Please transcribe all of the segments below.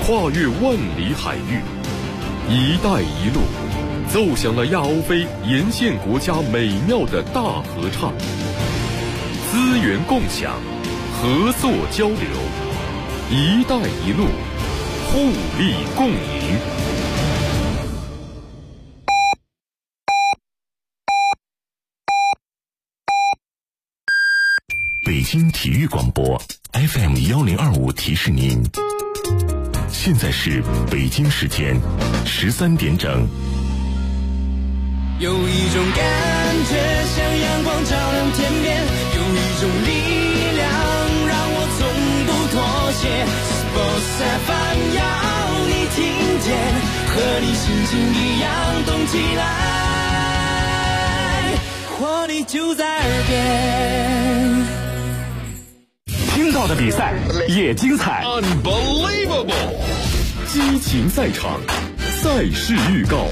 跨越万里海域，一带一路奏响了亚欧非沿线国家美妙的大合唱。资源共享，合作交流，一带一路，互利共赢。 北京体育广播 FM1025提示您，现在是北京时间13点整。 有一种感觉像阳光照亮天边，有一种力量让我从不妥协。Sports FM 要你听见，和你心情一样动起来，活力就在耳边。 听到的比赛也精彩 Unbelievable！ 激情赛场，赛事预告。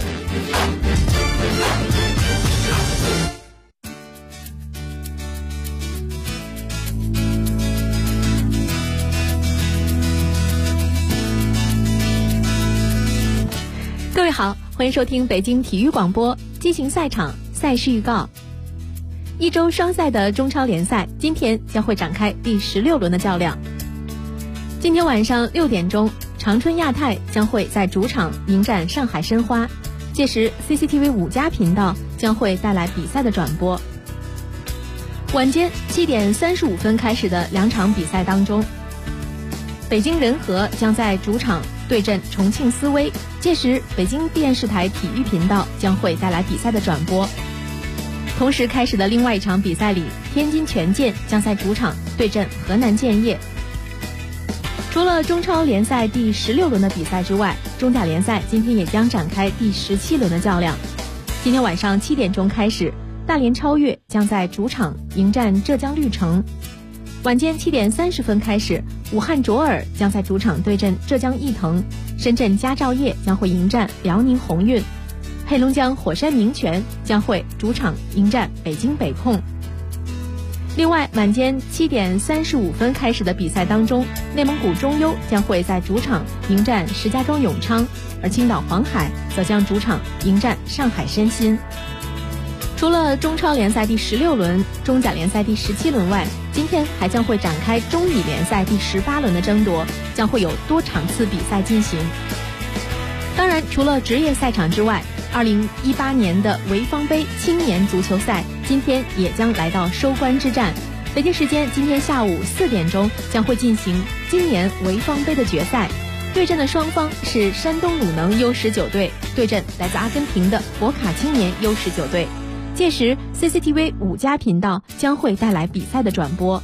各位好，欢迎收听北京体育广播激情赛场赛事预告。一周双赛的中超联赛今天将会展开第16轮的较量。今天晚上6点钟，长春亚泰将会在主场迎战上海申花，届时 CCTV 5+频道将会带来比赛的转播。晚间7点35分开始的两场比赛当中，北京人和将在主场对阵重庆斯威，届时北京电视台体育频道将会带来比赛的转播。同时开始的另外一场比赛里，天津权健将在主场对阵河南建业。除了中超联赛第16轮的比赛之外，中甲联赛今天也将展开第17轮的较量。今天晚上7点钟开始，大连超越将在主场迎战浙江绿城。晚间7点30分开始，武汉卓尔将在主场对阵浙江毅腾，深圳佳兆业将会迎战辽宁宏运，黑龙江火山名泉将会主场迎战北京北控。另外，晚间7点35分开始的比赛当中，内蒙古中优将会在主场迎战石家庄永昌，而青岛黄海则将主场迎战上海申鑫。除了中超联赛第16轮、中甲联赛第17轮外，今天还将会展开中乙联赛第18轮的争夺，将会有多场次比赛进行。当然，除了职业赛场之外，2018年的潍坊杯青年足球赛今天也将来到收官之战。北京时间今天下午4点钟将会进行今年潍坊杯的决赛，对阵的双方是山东鲁能 U19 队对阵来自阿根廷的博卡青年 U19 队。届时 CCTV 5+频道将会带来比赛的转播。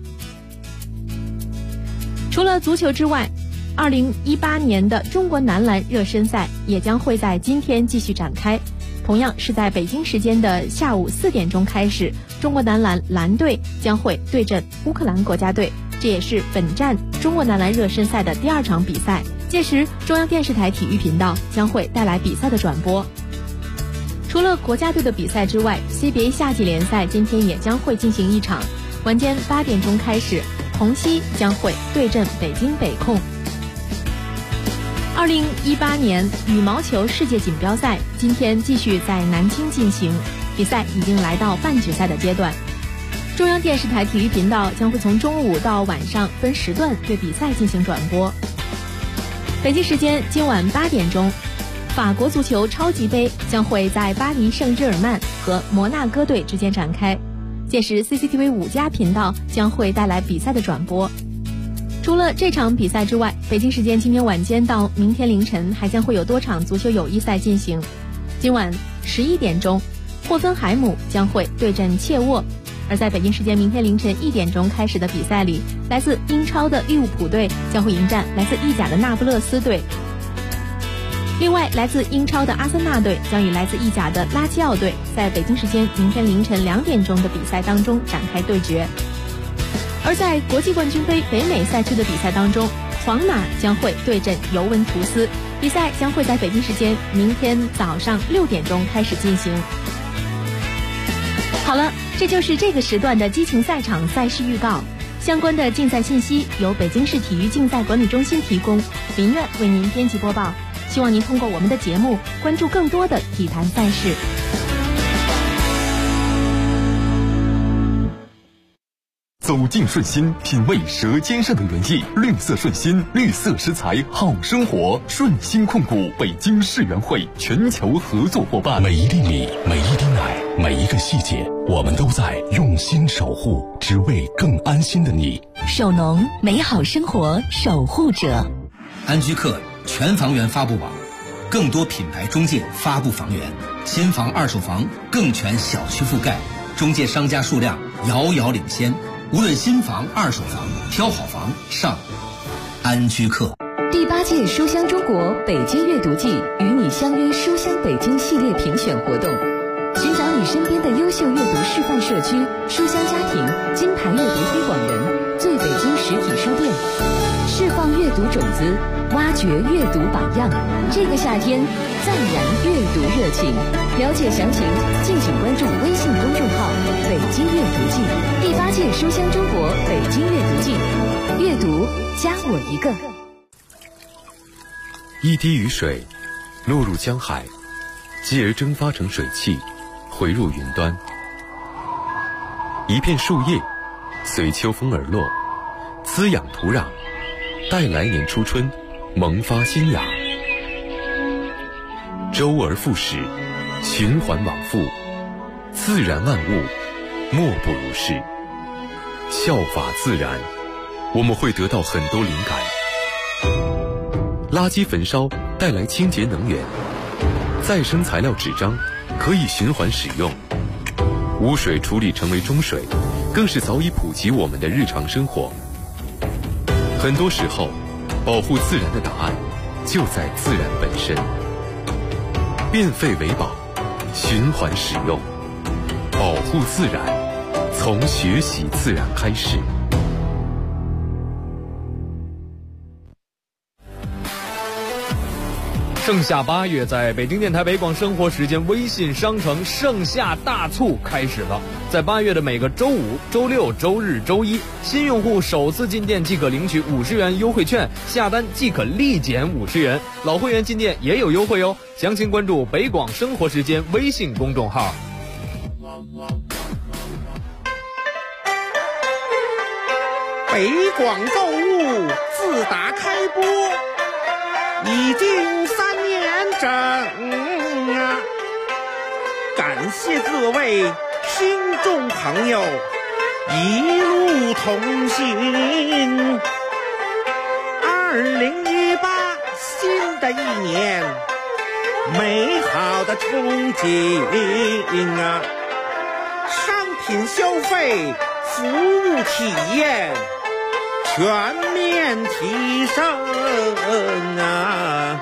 除了足球之外，2018年的中国男篮热身赛也将会在今天继续展开，同样是在北京时间的下午4点钟开始，中国男篮蓝队将会对阵乌克兰国家队，这也是本站中国男篮热身赛的第2场比赛。届时中央电视台体育频道将会带来比赛的转播。除了国家队的比赛之外， CBA 夏季联赛今天也将会进行一场，晚间8点钟开始，红溪将会对阵北京北控。2018年羽毛球世界锦标赛今天继续在南京进行，比赛已经来到半决赛的阶段。中央电视台体育频道将会从中午到晚上分时段对比赛进行转播。北京时间今晚8点钟，法国足球超级杯将会在巴黎圣日耳曼和摩纳哥队之间展开，届时 CCTV 5+频道将会带来比赛的转播。除了这场比赛之外，北京时间今天晚间到明天凌晨还将会有多场足球友谊赛进行。今晚11点钟，霍芬海姆将会对阵切沃，而在北京时间明天凌晨1点钟开始的比赛里，来自英超的利物浦队将会迎战来自意甲的那不勒斯队。另外，来自英超的阿森纳队将与来自意甲的拉齐奥队在北京时间明天凌晨2点钟的比赛当中展开对决。而在国际冠军杯北美赛区的比赛当中，皇马将会对阵尤文图斯，比赛将会在北京时间明天早上6点钟开始进行。好了，这就是这个时段的激情赛场赛事预告。相关的竞赛信息由北京市体育竞赛管理中心提供， 林苑为您编辑播报。希望您通过我们的节目关注更多的体坛赛事。 走进顺心，品味舌尖上的原意。绿色顺心，绿色食材，好生活。顺心控股北京世园会全球合作伙伴。 每一粒米，每一滴奶，每一个细节，我们都在用心守护，只为更安心的你。 守农，美好生活守护者。 安居客全房源发布网，更多品牌中介发布房源，新房二手房更全小区覆盖，中介商家数量遥遥领先。无论新房、二手房，挑好房上安居客。 第8届书香中国北京阅读季与你相约书香北京系列评选活动，寻找你身边的优秀阅读示范社区、书香家庭、金牌阅读推广人、最北京实体书店，释放阅读种子，挖掘阅读榜样。这个夏天，赞燃阅读热情。了解详情，敬请关注微信公众号“北京阅读季”。第8届书香中国北京阅读季，阅读加我一个。 一滴雨水落入江海，继而蒸发成水汽，回入云端。一片树叶随秋风而落，滋养土壤，待来年初春萌发新芽。周而复始，循环往复，自然万物莫不如是。效法自然，我们会得到很多灵感。垃圾焚烧带来清洁能源，再生材料纸张可以循环使用，污水处理成为中水，更是早已普及我们的日常生活。很多时候，保护自然的答案就在自然本身。变废为宝，循环使用，保护自然，从学习自然开始。 盛夏8月，在北京电台北广生活时间微信商城盛夏大促开始了。在8月的每个周五、周六、周日、周一，新用户首次进店即可领取50元优惠券，下单即可立减50元。老会员进店也有优惠哦。详情关注北广生活时间微信公众号。 北广购物自打开播已经3年整啊！感谢各位听众朋友一路同行。2018新的一年，美好的憧憬啊！商品消费、服务体验全面提升啊！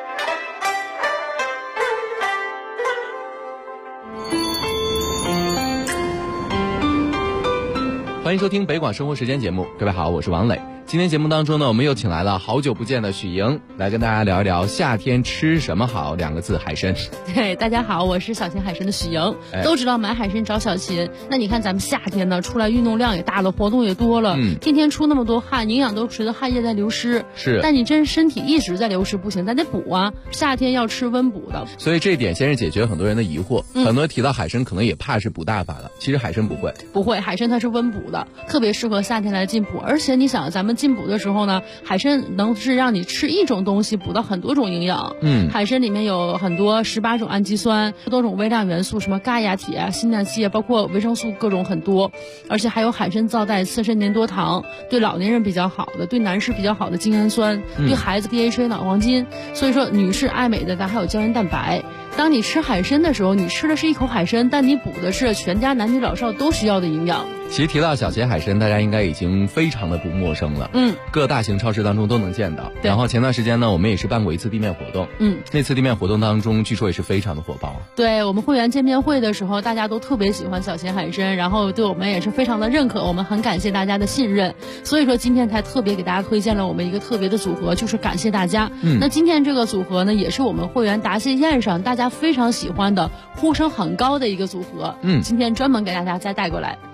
欢迎收听北广生活时间节目，各位好，我是王磊。今天节目当中呢，我们又请来了好久不见的许莹，来跟大家聊一聊夏天吃什么好，2个字，海参。 对，大家好，我是小秦海参的许莹。都知道买海参找小秦，那你看咱们夏天呢，出来运动量也大了，活动也多了，天天出那么多汗，营养都随着汗液在流失。 是， 但你真身体一直在流失不行，咱得补啊。夏天要吃温补的。 所以这一点先是解决很多人的疑惑，很多人提到海参可能也怕是补大法了，其实海参不会。 不会，海参它是温补的，特别适合夏天来进补。而且你想，咱们进补的时候呢，海参能是让你吃一种东西补到很多种营养。海参里面有很多18种氨基酸，多种微量元素，什么钙呀、铁啊、锌呐、硒啊，包括维生素各种很多。而且还有海参皂带次肾粘多糖，对老年人比较好的，对男士比较好的精氨酸，对孩子 DHA 脑黄金。所以说女士爱美的，咱还有胶原蛋白。当你吃海参的时候，你吃的是一口海参，但你补的是全家男女老少都需要的营养。 其实提到小秦海参，大家应该已经非常的不陌生了。各大型超市当中都能见到。然后前段时间呢，我们也是办过一次地面活动。那次地面活动当中，据说也是非常的火爆。 对，我们会员见面会的时候，大家都特别喜欢小秦海参，然后对我们也是非常的认可，我们很感谢大家的信任。所以说今天才特别给大家推荐了我们一个特别的组合，就是感谢大家。那今天这个组合呢，也是我们会员答谢宴上大家非常喜欢的、呼声很高的一个组合。今天专门给大家再带过来。 是什么样的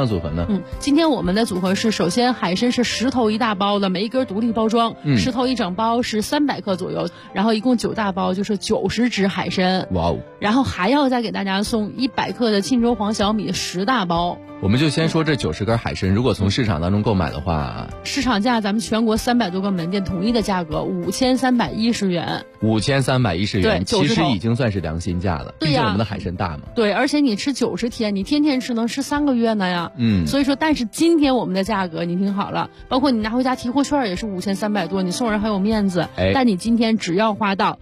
组合呢？ 今天我们的组合是，首先海参是10头1大包的，每一根独立包装，10头1整包是300克左右，然后一共9大包就是90只海参。 哇哦！ 然后还要再给大家送100克的沁州黄小米10大包。 我们就先说这90根海参，如果从市场当中购买的话， 市场价咱们全国300多个门店统一的价格5310元。 5310元， 对， 其实已经算是良心价了。 对呀， 毕竟我们的海参大嘛。 对，而且你吃90天，你天天吃能吃3个月呢呀。所以说，但是今天我们的价格你听好了，包括你拿回家提货券也是5300多，你送人还有面子。但你今天只要花到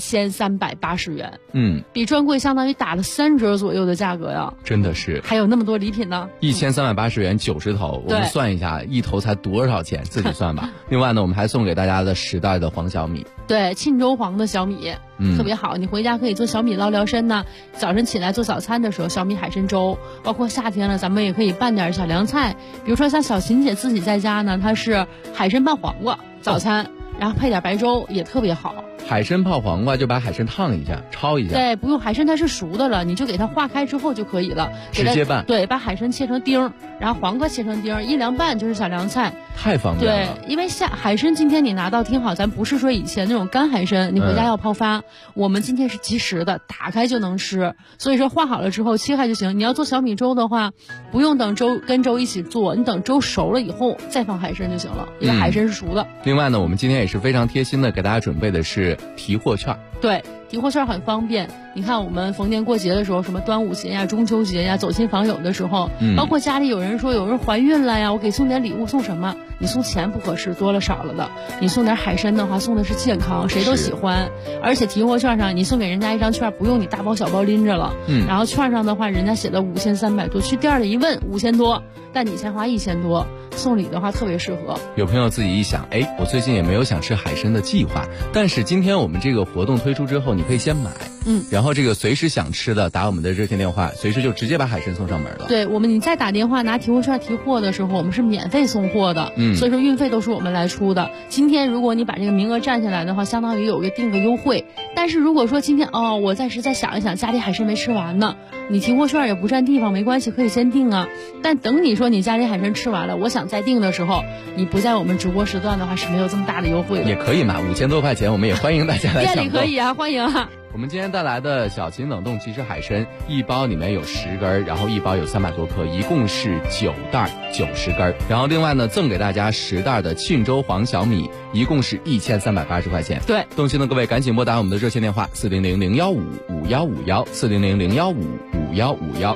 1380元，比专柜相当于打了3折左右的价格呀。 真的是， 还有那么多礼品呢。 1380元90头，我们算一下，一头才多少钱，自己算吧。另外呢，我们还送给大家的10袋的黄小米。 对，沁州黄的小米，特别好，你回家可以做小米捞身呢。早晨起来做早餐的时候，小米海参粥，包括夏天了，咱们也可以拌点小凉菜，比如说像小琴姐自己在家呢，她是海参拌黄瓜早餐，然后配点白粥也特别好。 海参泡黄瓜就把海参烫一下，焯一下。 对，不用，海参它是熟的了，你就给它化开之后就可以了， 直接拌。 对，把海参切成丁，然后黄瓜切成丁，一凉拌就是小凉菜， 太方便了。 对，因为海参今天你拿到听好，咱不是说以前那种干海参，你回家要泡发，我们今天是即食的，打开就能吃。所以说化好了之后切开就行。你要做小米粥的话，不用等粥跟粥一起做，你等粥熟了以后再放海参就行了，因为海参是熟的。 另外呢，我们今天也是非常贴心的给大家准备的是提货券。 对，提货券很方便。你看我们逢年过节的时候，什么端午节呀、中秋节呀，走亲访友的时候，包括家里有人说有人怀孕了呀，我给送点礼物，送什么？你送钱不合适，多了少了的。你送点海参的话，送的是健康，谁都喜欢。而且提货券上你送给人家一张券，不用你大包小包拎着了。然后券上的话，人家写的5300多，去店里一问5000多，但你才花1000多，送礼的话特别适合。 有朋友自己一想，我最近也没有想吃海参的计划，但是今天我们这个活动推出之后，你可以先买，然后这个随时想吃的打我们的热线电话，随时就直接把海参送上门了。 对，你再打电话拿提货券提货的时候，我们是免费送货的，所以说运费都是我们来出的。今天如果你把这个名额占下来的话，相当于有个定个优惠。但是如果说今天我暂时再想一想，家里海参没吃完呢，你提货券也不占地方，没关系，可以先订啊。但等你说你家里海参吃完了，我想再订的时候，你不在我们直播时段的话是没有这么大的优惠的。 也可以嘛，5000多块钱，我们也欢迎大家来抢购。 店里可以啊，欢迎啊。 我们今天带来的小秦冷冻即食海参，一包里面有10根，然后一包有300多克，一共是9袋90根。然后另外呢，赠给大家10袋的沁州黄小米，一共是1380块钱。 对， 动心的各位赶紧拨打我们的热线电话400-015-5151，400-015-5151。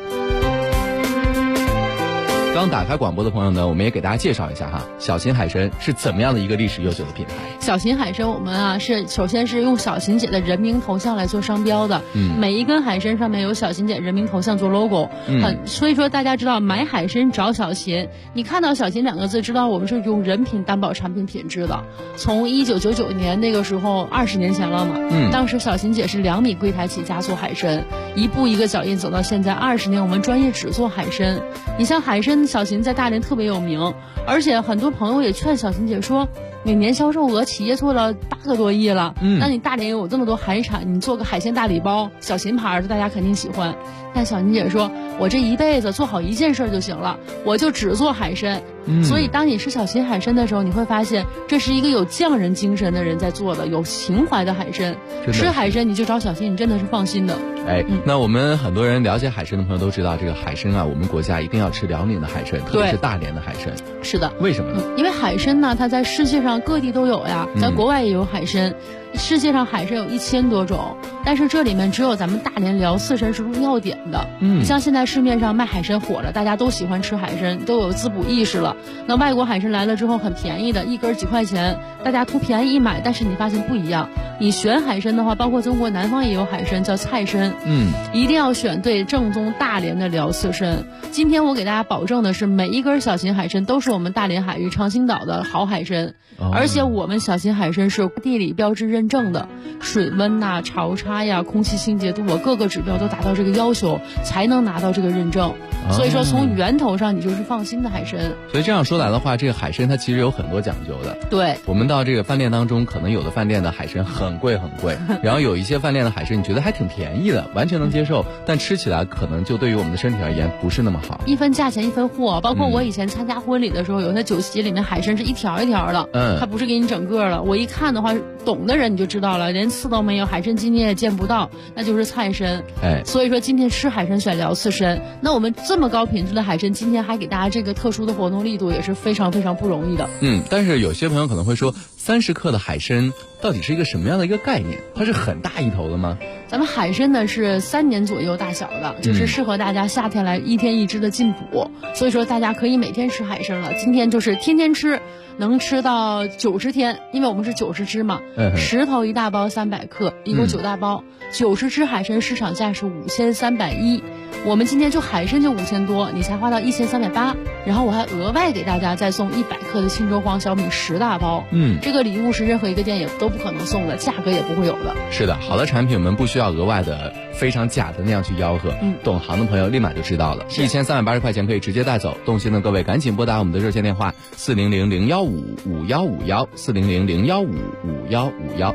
刚打开广播的朋友呢，我们也给大家介绍一下哈，小秦海参是怎么样的一个历史悠久的品牌。 小秦海参我们是首先是用小秦姐的人名头像来做商标的，每一根海参上面有小秦姐人名头像做 logo，所以说大家知道买海参找小秦，你看到小秦2个字知道我们是用人品担保产品品质的。从1999年那个时候20年前了嘛，当时小秦姐是2米柜台起家做海参，一步一个脚印走到现在20年，我们专业只做海参。你像海参小秦在大连特别有名，而且很多朋友也劝小秦姐说，每年销售额企业做了8个多亿了，那你大连有这么多海产，你做个海鲜大礼包，小秦牌的大家肯定喜欢。但小秦姐说，我这一辈子做好一件事就行了，我就只做海参。所以当你吃小秦海参的时候，你会发现这是一个有匠人精神的人在做的，有情怀的海参。吃海参你就找小秦，你真的是放心的。 那我们很多人了解海参的朋友都知道，这个海参我们国家一定要吃辽宁的海参，特别是大连的海参。 是的。 为什么呢？ 因为海参呢，它在世界上各地都有呀，在国外也有海参。世界上海参有1000多种，但是这里面只有咱们大连辽四参是入药典的。你像现在市面上卖海参火了，大家都喜欢吃海参，都有滋补意识了。那外国海参来了之后很便宜的，一根几块钱，大家图便宜一买，但是你发现不一样。你选海参的话，包括中国南方也有海参叫菜参，一定要选对正宗大连的辽四参。今天我给大家保证的是，每一根小秦海参都是我们大连海域长兴岛的好海参，而且我们小秦海参是地理标志认证的，水温呐、潮差差呀、空气清洁度啊，各个指标都达到这个要求，才能拿到这个认证。所以说从源头上你就是放心的海参。 所以这样说来的话，这个海参它其实有很多讲究的。 对， 我们到这个饭店当中，可能有的饭店的海参很贵很贵，然后有一些饭店的海参你觉得还挺便宜的，完全能接受，但吃起来可能就对于我们的身体而言不是那么好。 一分价钱一分货，包括我以前参加婚礼的时候，有些酒席里面海参是一条一条的，它不是给你整个了。我一看的话，懂的人你就知道了，连刺都没有，海参今天也见不到，那就是菜参。所以说今天吃海参选聊刺参，那我们这么高品质的海参，今天还给大家这个特殊的活动力度，也是非常非常不容易的。 但是有些朋友可能会说，30克的海参到底是一个什么样的一个概念？它是很大一头的吗？ 咱们海参呢是3年左右大小的，就是适合大家夏天来1天1只的进补，所以说大家可以每天吃海参了。今天就是天天吃，能吃到90天，因为我们是90只嘛，10头1大包300克，一共9大包，90只海参市场价是5310，我们今天就海参就5000多，你才花到1380，然后我还额外给大家再送100克的青州黄小米10大包，这个礼物是任何一个店也都不可能送的，价格也不会有的。 是的，好的产品我们不需要额外的非常假的那样去吆喝，懂行的朋友立马就知道了，1380块钱可以直接带走。动心的各位赶紧拨打我们的热线电话400-015-5151，400-015-5151。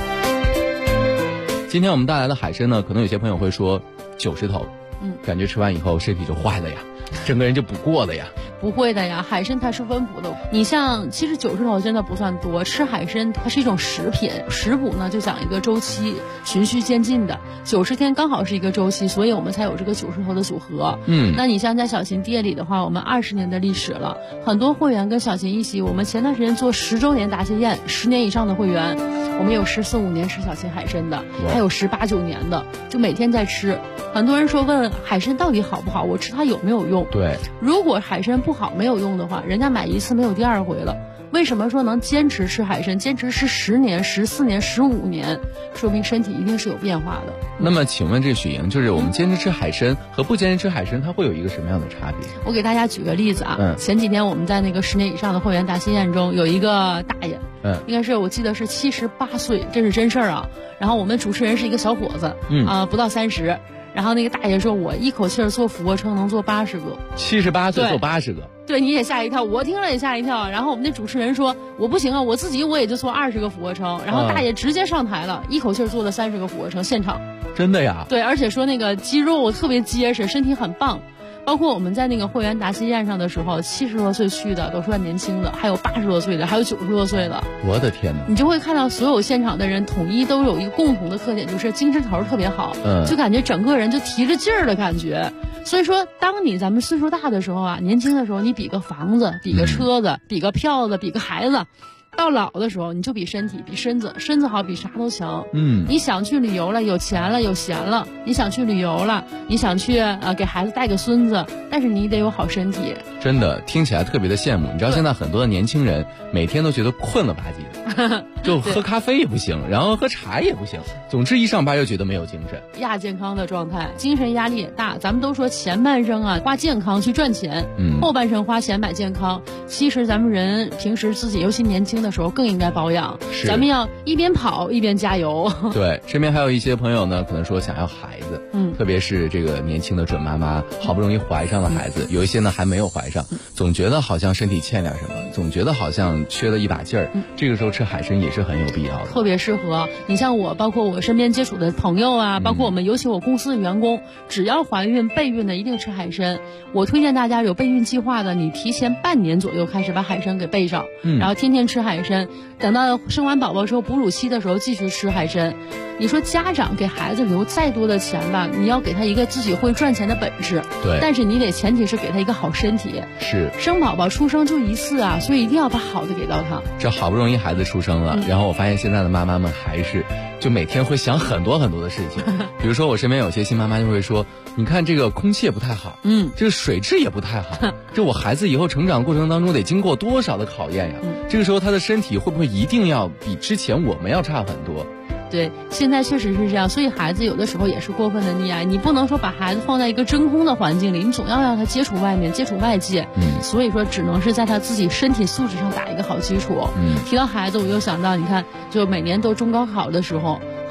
今天我们带来的海参呢，可能有些朋友会说90头，感觉吃完以后身体就坏了呀，整个人就不过了呀。 不会的呀，海参它是温补的。你像其实90头真的不算多，吃海参它是一种食品，食补呢就讲一个周期，循序渐进的，90天刚好是一个周期，所以我们才有这个90头的组合。那你像在小琴店里的话，我们20年的历史了，很多会员跟小琴一起，我们前段时间做10周年答谢宴，10年以上的会员，我们有14、15年吃小琴海参的，还有18、19年的，就每天在吃。很多人说问海参到底好不好，我吃它有没有用？ 对， 如果海参不好没有用的话，人家买一次没有第二回了。为什么说能坚持吃海参，坚持吃10年、14年、15年，说明身体一定是有变化的。 那么请问这许莹，就是我们坚持吃海参和不坚持吃海参，它会有一个什么样的差别？ 我给大家举个例子啊，前几天我们在那个10年以上的会员答谢宴中，有一个大爷，应该是我记得是78岁，这是真事儿啊。然后我们主持人是一个小伙子，不到30。然后那个大爷说，我一口气做俯卧撑能做80个 ，78岁做80个， 对，你也吓一跳，我听了也吓一跳。然后我们那主持人说，我不行啊，我自己也就做20个俯卧撑。然后大爷直接上台了，一口气做了30个俯卧撑，现场。 真的呀？ 对，而且说那个肌肉特别结实，身体很棒。包括我们在那个会员答谢宴上的时候，70多岁去的都算年轻的，还有80多岁的，还有90多岁的。 我的天哪！ 你就会看到所有现场的人统一都有一个共同的特点，就是精神头特别好，就感觉整个人就提着劲儿的感觉。所以说，当咱们岁数大的时候啊，年轻的时候你比个房子，比个车子，比个票子，比个孩子。到老的时候，你就比身体，比身子好，比啥都强。你想去旅游了，有钱了，有闲了，你想去旅游了，你想去给孩子带个孙子，但是你得有好身体。 真的听起来特别的羡慕。你知道现在很多的年轻人每天都觉得困了吧唧的，就喝咖啡也不行，然后喝茶也不行，总之一上班又觉得没有精神， 亚健康的状态，精神压力也大。咱们都说前半生啊花健康去赚钱，后半生花钱买健康。其实咱们人平时自己尤其年轻的时候更应该保养，咱们要一边跑一边加油。 对，身边还有一些朋友呢，可能说想要孩子，特别是这个年轻的准妈妈，好不容易怀上了孩子，有一些呢还没有怀上，总觉得好像身体欠点什么，总觉得好像缺了一把劲儿，这个时候吃海参也是很有必要的， 特别适合。你像我，包括我身边接触的朋友啊，包括我们尤其我公司的员工，只要怀孕备孕的一定吃海参。我推荐大家有备孕计划的，你提前半年左右开始把海参给备上，然后天天吃海参，等到生完宝宝之后哺乳期的时候继续吃海参。你说家长给孩子留再多的钱吧，你要给他一个自己会赚钱的本事， 对， 但是你得前提是给他一个好身体。 是， 生宝宝出生就一次啊，所以一定要把好的给到他。 这好不容易孩子出生了，然后我发现现在的妈妈们还是就每天会想很多很多的事情，比如说我身边有些新妈妈就会说，你看这个空气也不太好，这个水质也不太好，这我孩子以后成长过程当中得经过多少的考验呀，这个时候他的身体会不会一定要比之前我们要差很多？ 对，现在确实是这样，所以孩子有的时候也是过分的溺爱，你不能说把孩子放在一个真空的环境里，你总要让他接触外面，接触外界，所以说只能是在他自己身体素质上打一个好基础。提到孩子，我又想到，你看，就每年都中高考的时候，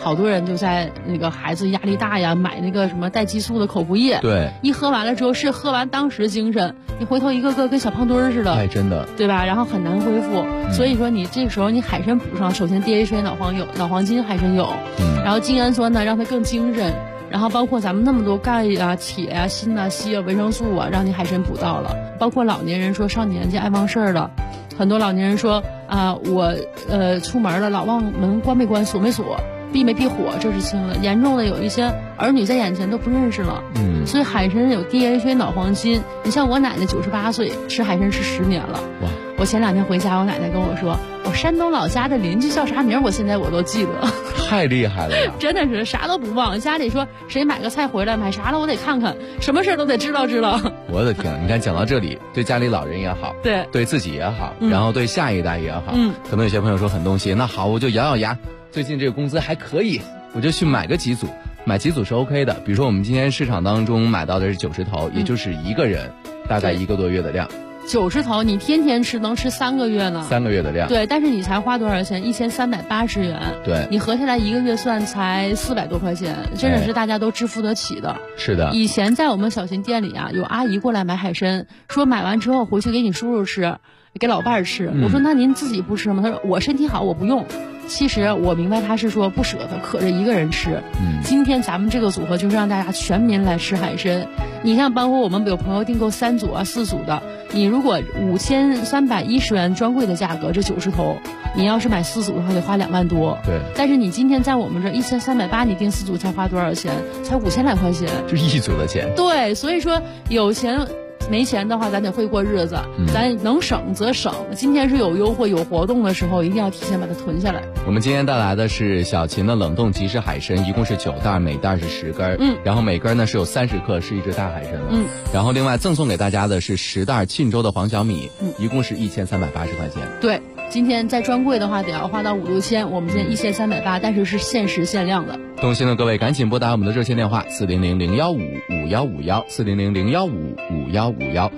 好多人就在那个孩子压力大呀，买那个什么带激素的口服液。 对， 一喝完了之后是喝完当时精神，你回头一个个跟小胖墩儿似的。 哎，真的， 对吧？然后很难恢复。所以说你这时候你海参补上，首先 DHA 脑黄金海参有，然后精氨酸呢让它更精神。然后包括咱们那么多钙啊、铁啊、锌啊、硒啊、维生素啊，让你海参补到了。包括老年人说上年纪爱忘事儿了，很多老年人说我出门了老忘门关没关锁没锁，避没避火，这是轻的。严重的有一些儿女在眼前都不认识了。所以海参有 DHA 脑黄金。你像我奶奶98岁，吃海参吃10年了。哇！我前2天回家，我奶奶跟我说，我山东老家的邻居叫啥名，我现在我都记得。 太厉害了呀！ 真的是啥都不忘。家里说谁买个菜回来，买啥了我得看看，什么事都得知道。 我的天，你看讲到这里，对家里老人也好，对自己也好，然后对下一代也好，可能有些朋友说很动心，那好，我就咬咬牙，最近这个工资还可以，我就去买个几组。买几组是 OK 的，比如说我们今天市场当中买到的是90头，也就是一个人大概1个多月的量。 90头你天天吃能吃3个月呢？3 个月的量。 对，但是你才花多少钱？1380元。 对， 你合下来1个月算才400多块钱，真的是大家都支付得起的。 是的。 以前在我们小新店里啊，有阿姨过来买海参，说买完之后回去给你叔叔吃，给老伴儿吃。我说那您自己不吃吗？他说我身体好，我不用。其实我明白他是说不舍得，可着一个人吃。今天咱们这个组合就是让大家全民来吃海参。你像包括我们有朋友订购3组啊、4组的，你如果5310元专柜的价格，这90头，你要是买4组的话得花2万多。 对。 但是你今天在我们这1380，你订4组才花多少钱？才5000来块钱。 这一组的钱。 对，所以说有钱。没钱的话，咱得会过日子，咱能省则省。今天是有优惠、有活动的时候，一定要提前把它囤下来。 我们今天带来的是小秦的冷冻即食海参，一共是9袋，每袋是10根。然后每根呢是有30克，是一只大海参了。然后另外赠送给大家的是10袋沁州的黄小米，一共是1380块钱。 对，今天在专柜的话得要花到5、6千，我们今天1380，但是是限时限量的。 动心的各位赶紧拨打我们的热线电话400-015-5151，400-015-5151。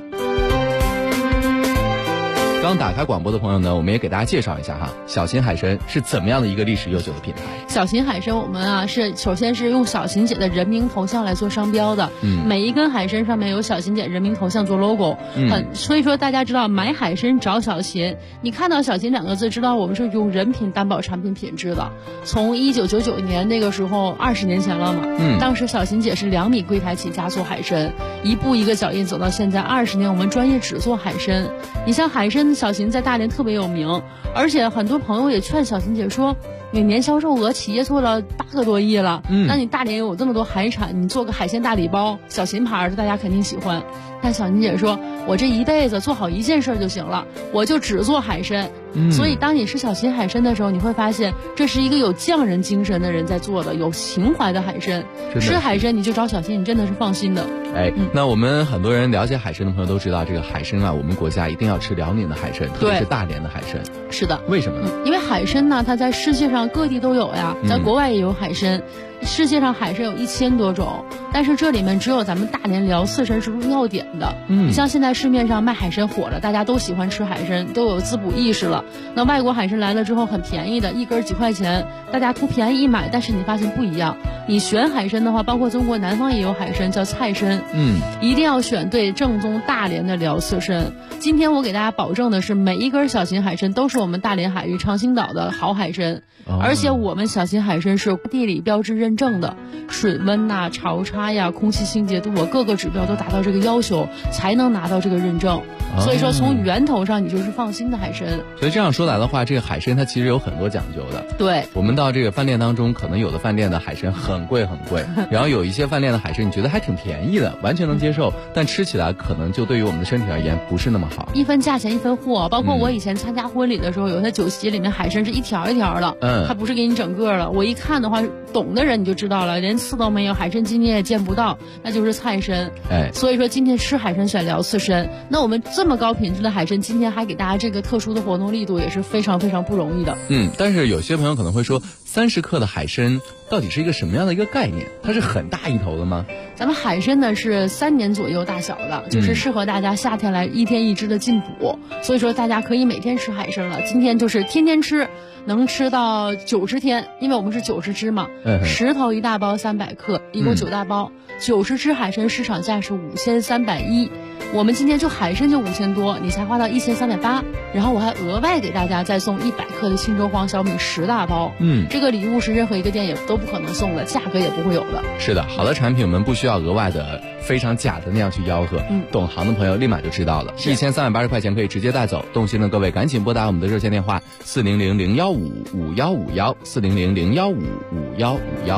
刚打开广播的朋友呢，我们也给大家介绍一下哈，小秦海参是怎么样的一个历史悠久的品牌。 小秦海参我们是首先是用小秦姐的人名头像来做商标的，每一根海参上面有小秦姐人名头像做 logo，所以说大家知道买海参找小秦，你看到小秦2个字，知道我们是用人品担保产品品质的。从1999年那个时候20年前了嘛，当时小秦姐是2米柜台起家做海参，一步一个脚印走到现在20年，我们专业只做海参。你像海参小秦在大连特别有名，而且很多朋友也劝小秦姐说，你年销售额企业做了8个多亿了，那你大连有这么多海产，你做个海鲜大礼包，小秦牌的大家肯定喜欢。但小秦姐说，我这一辈子做好一件事就行了，我就只做海参。所以当你吃小秦海参的时候，你会发现这是一个有匠人精神的人在做的，有情怀的海参。吃海参你就找小秦，你真的是放心的。 那我们很多人了解海参的朋友都知道，这个海参啊，我们国家一定要吃辽宁的海参，特别是大连的海参。 是的。 为什么呢？ 因为海参呢，它在世界上各地都有呀，在国外也有海参。世界上海参有1000多种，但是这里面只有咱们大连辽刺参是入药典的。你像现在市面上卖海参火了，大家都喜欢吃海参，都有滋补意识了。那外国海参来了之后很便宜的，一根几块钱，大家图便宜一买，但是你发现不一样。你选海参的话，包括中国南方也有海参叫菜参，一定要选对正宗大连的辽刺参。今天我给大家保证的是，每一根小秦海参都是我们大连海域长兴岛的好海参，而且我们小秦海参是地理标志认证的，水温呐、潮差呀、空气清洁度啊，各个指标都达到这个要求，才能拿到这个认证。所以说从源头上你就是放心的海参。 所以这样说来的话，这个海参它其实有很多讲究的。 对， 我们到这个饭店当中，可能有的饭店的海参很贵很贵，然后有一些饭店的海参你觉得还挺便宜的，完全能接受，但吃起来可能就对于我们的身体而言不是那么好。 一分价钱一分货，包括我以前参加婚礼的时候，有些酒席里面海参是一条一条的，它不是给你整个了。我一看的话，懂的人你就知道了，连刺都没有，海参今天也见不到，那就是菜参。所以说今天吃海参选辽刺参，那我们这么高品质的海参，今天还给大家这个特殊的活动力度，也是非常非常不容易的。 但是有些朋友可能会说，30克的海参到底是一个什么样的一个概念？它是很大一头的吗？ 咱们海参呢是3年左右大小的，就是适合大家夏天来1天1只的进补，所以说大家可以每天吃海参了。今天就是天天吃， 能吃到90天，因为我们是90只嘛，石头1大包300克，一共9大包，90只海参市场价是5310，我们今天就海参就5000多，你才花到1380，然后我还额外给大家再送100克的岘州黄小米10大包，这个礼物是任何一个店也都不可能送的，价格也不会有的。 是的，好的产品我们不需要额外的非常假的那样去吆喝，懂行的朋友立马就知道了，1380块钱可以直接带走。动心的各位赶紧拨打我们的热线电话400-015-5151，400-015-5151。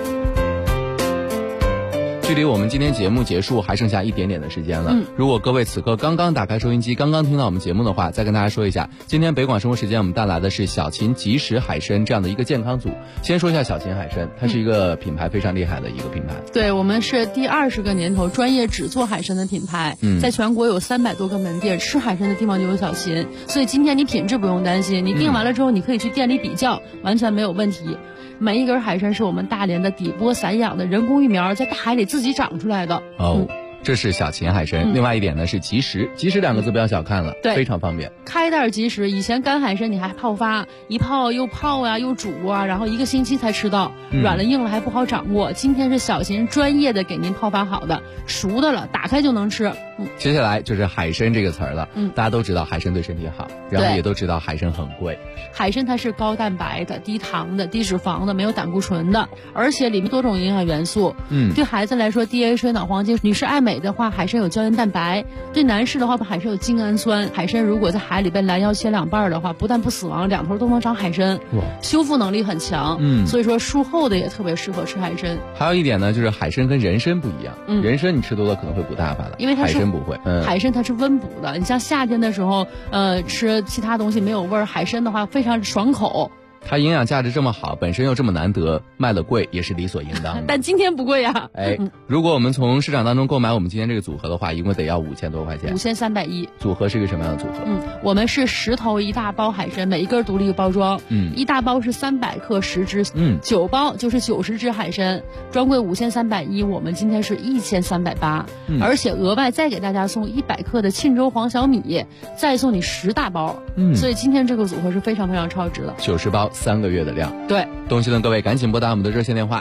距离我们今天节目结束还剩下一点点的时间了。如果各位此刻刚刚打开收音机，刚刚听到我们节目的话，再跟大家说一下，今天北广生活时间我们带来的是小秦即食海参这样的一个健康组。先说一下小秦海参，它是一个品牌非常厉害的一个品牌。 对，我们是第20个年头专业只做海参的品牌，在全国有300多个门店，吃海参的地方就有小秦，所以今天你品质不用担心，你订完了之后你可以去店里比较，完全没有问题。每一根海参是我们大连的底波散养的人工育苗，在大海里自己长出来的。 这是小秦海参。另外一点呢是即食，即食2个字不要小看了， 对， 非常方便。 开袋即食，以前干海参你还泡发，一泡又泡啊又煮啊，然后1个星期才吃到，软了硬了还不好掌握。今天是小秦专业的给您泡发好的，熟的了，打开就能吃。 接下来就是海参这个词儿了。大家都知道海参对身体好，然后也都知道海参很贵。 海参它是高蛋白的、低糖的、低脂肪的，没有胆固醇的，而且里面多种营养元素。对孩子来说 DHA 脑黄金，女士爱美的话，海参有胶原蛋白；对男士的话，海参有精氨酸。海参如果在海里被拦腰切2半的话，不但不死亡，2头都能长海参，修复能力很强。所以说术后的也特别适合吃海参。 还有一点呢，就是海参跟人参不一样，人参你吃多了可能会补大发的， 因为它是海参不会。 海参它是温补的，你像夏天的时候，吃其他东西没有味儿，海参的话非常爽口。 它营养价值这么好，本身又这么难得，卖了贵也是理所应当的。 但今天不贵呀。 如果我们从市场当中购买我们今天这个组合的话，一共得要5000多块钱。 5310。 组合是一个什么样的组合？ 我们是10头1大包海参，每一根独立包装。1大包是300克10只，9包就是90只海参，专柜5310，我们今天是1380，而且额外再给大家送100克的岘州黄小米，再送你10大包。所以今天这个组合是非常非常超值的。 90包3个月的量。 对， 东西的各位赶紧拨打我们的热线电话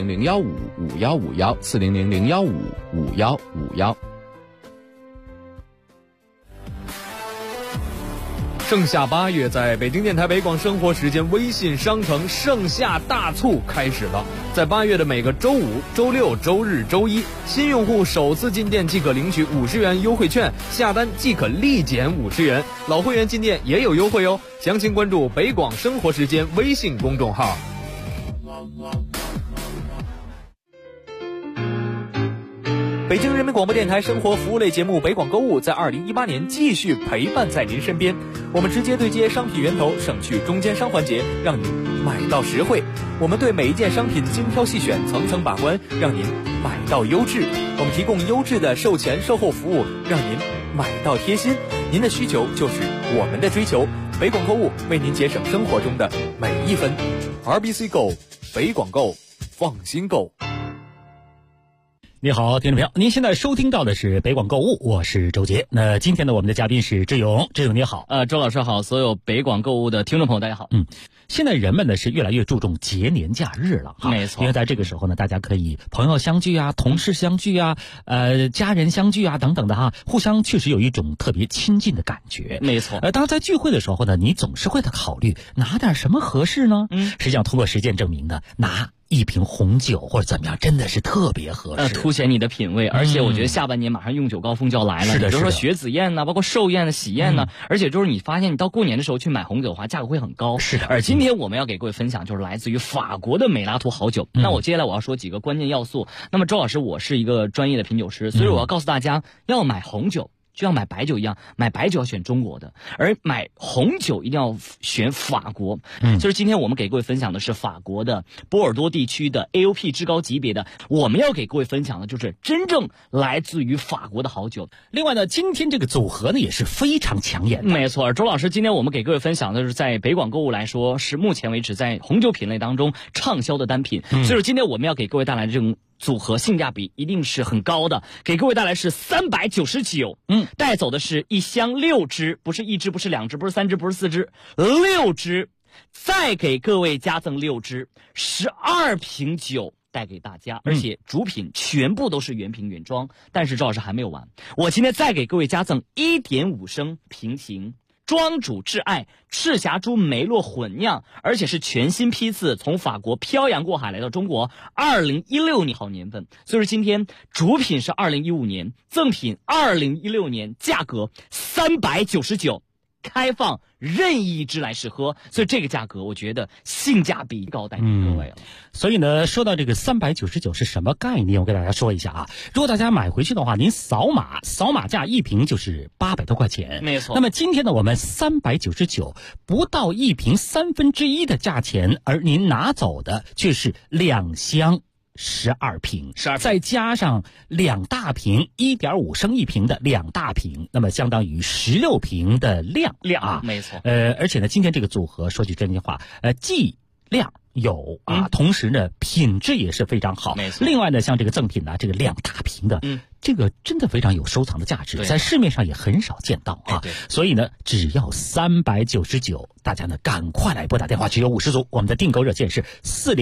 400-015-5151，400-015-5151。 盛夏8月，在北京电台北广生活时间微信商城盛夏大促开始了。在8月的每个周5、周6、周日、周一，新用户首次进店即可领取50元优惠券，下单即可立减50元。老会员进店也有优惠哦，详情关注北广生活时间微信公众号。北京人民广播电台生活服务类节目《北广购物》在2018年继续陪伴在您身边。我们直接对接商品源头，省去中间商环节，让您买到实惠。我们对每一件商品精挑细选，层层把关，让您买到优质。我们提供优质的售前售后服务，让您买到贴心。您的需求就是我们的追求。北广购物为您节省生活中的每一分。RBC Go， 北广购，放心购。 你好，听众朋友，您现在收听到的是北广购物，我是周杰。那今天呢，我们的嘉宾是志勇，志勇你好。 周老师好，所有北广购物的听众朋友大家好。 现在人们呢是越来越注重节年假日了哈， 没错。 因为在这个时候呢，大家可以朋友相聚啊，同事相聚啊，家人相聚啊等等的哈，互相确实有一种特别亲近的感觉。 没错。 当然在聚会的时候呢，你总是会考虑拿点什么合适呢？实际上通过实践证明的，拿一瓶红酒或者怎么样，真的是特别合适， 凸显你的品味。而且我觉得下半年马上用酒高峰就要来了， 是的， 比如说雪子宴呢，包括寿宴、喜宴呢，而且就是你发现你到过年的时候去买红酒的话，价格会很高。 是的。 而今天我们要给各位分享就是来自于法国的美拉图好酒。那我接下来我要说几个关键要素。那么周老师，我是一个专业的品酒师，所以我要告诉大家，要买红酒就像买白酒一样，买白酒要选中国的，而买红酒一定要选法国。就是今天我们给各位分享的是法国的波尔多地区的 AOP 至高级别的，我们要给各位分享的就是真正来自于法国的好酒。 另外呢，今天这个组合呢也是非常抢眼的。 没错，周老师，今天我们给各位分享的是在北广购物来说，是目前为止在红酒品类当中畅销的单品。所以说今天我们要给各位带来的这种组合性价比一定是很高的，给各位带来是399，带走的是一箱6支，不是1支，不是2支，不是3支，不是4支，6支再给各位加赠6支12瓶酒带给大家，而且主品全部都是原瓶原装。但是赵老师还没有完，我今天再给各位加赠1.5升平型庄主挚爱赤霞珠梅洛混酿，而且是全新批次从法国漂洋过海来到中国，2016年好年份。所以说今天主品是2015年，赠品2016年，价格399，开放任意一支来试喝，所以这个价格我觉得性价比高，带给各位了。 所以呢，说到这个399是什么概念，我给大家说一下啊。如果大家买回去的话，您扫码价一瓶就是800多块钱， 没错。 那么今天呢，我们399不到一瓶1/3的价钱，而您拿走的却是2箱。12瓶，再加上2大瓶，1.5升一瓶的2大瓶，那么相当于16瓶的量啊， 没错。 而且呢，今天这个组合说句真心话，既量有啊，同时呢品质也是非常好。 没错。 另外呢，像这个赠品呢，这个2大瓶的，这个真的非常有收藏的价值，在市面上也很少见到啊。所以呢，只要399，大家呢赶快来拨打电话，只有50组。我们的订购热线是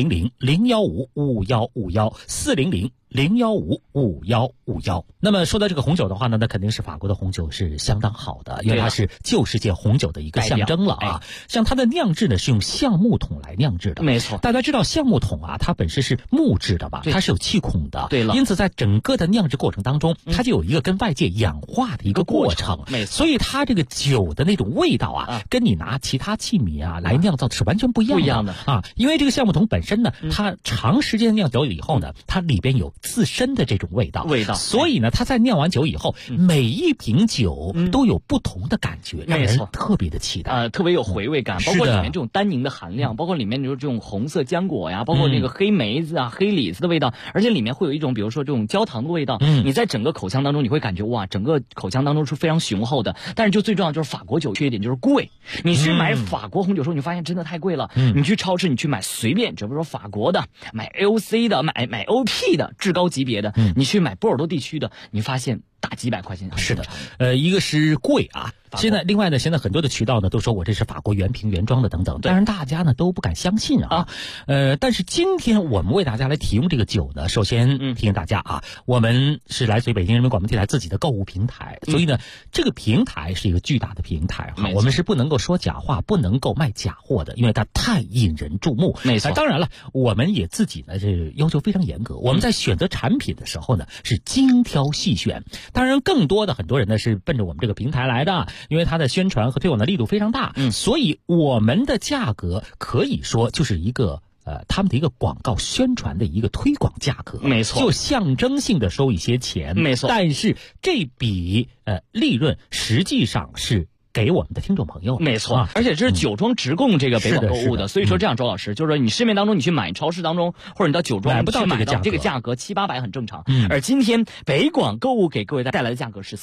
400-015-5151，400-015-5151。那么说到这个红酒的话呢，那肯定是法国的红酒是相当好的，因为它是旧世界红酒的一个象征了啊。像它的酿制呢是用橡木桶来酿制的， 没错。 大家知道橡木桶啊，它本身是木质的吧，它是有气孔的， 对了。 因此在整个的酿制过程当中，它就有一个跟外界氧化的一个过程， 没错。 所以它这个酒的那种味道啊，跟你拿其他器皿啊来酿造的是完全不一样的啊。因为这个橡木桶本身呢，它长时间酿酒以后呢，它里边有自身的这种味道，所以呢，它在酿完酒以后，每一瓶酒都有不同的感觉，让人特别的期待， 特别有回味感，包括里面这种单宁的含量，包括里面就是这种红色浆果呀，包括那个黑梅子啊、黑李子的味道，而且里面会有一种比如说这种焦糖的味道，你在整个口腔当中你会感觉哇，整个口腔当中是非常雄厚的。但是就最重要就是法国酒缺点就是贵，你去买法国红酒的时候，你发现真的太贵了。你去超市你去买随便，比如说法国的，买 AOC 的，买 OP 的至高级别的，你去买波尔多地区的，你发现大几百块钱。 是的，一个是贵啊。现在另外呢，现在很多的渠道呢都说我这是法国原瓶原装的等等，当然大家呢都不敢相信啊。但是今天我们为大家来提供这个酒呢，首先提醒大家啊，我们是来自于北京人民广播电台自己的购物平台，所以呢，这个平台是一个巨大的平台哈，我们是不能够说假话，不能够卖假货的，因为它太引人注目。 没错。 当然了，我们也自己呢是要求非常严格，我们在选择产品的时候呢是精挑细选。当然，更多的很多人呢是奔着我们这个平台来的，因为它的宣传和推广的力度非常大，所以我们的价格可以说就是一个他们的一个广告宣传的一个推广价格， 没错， 就象征性的收一些钱， 没错。 但是这笔利润实际上是给我们的听众朋友， 没错，而且这是酒庄直供这个北广购物的，所以说这样，周老师就是说，你市面当中你去买超市当中，或者你到酒庄买不到这个价格700-800很正常。而今天北广购物给各位带来的价格是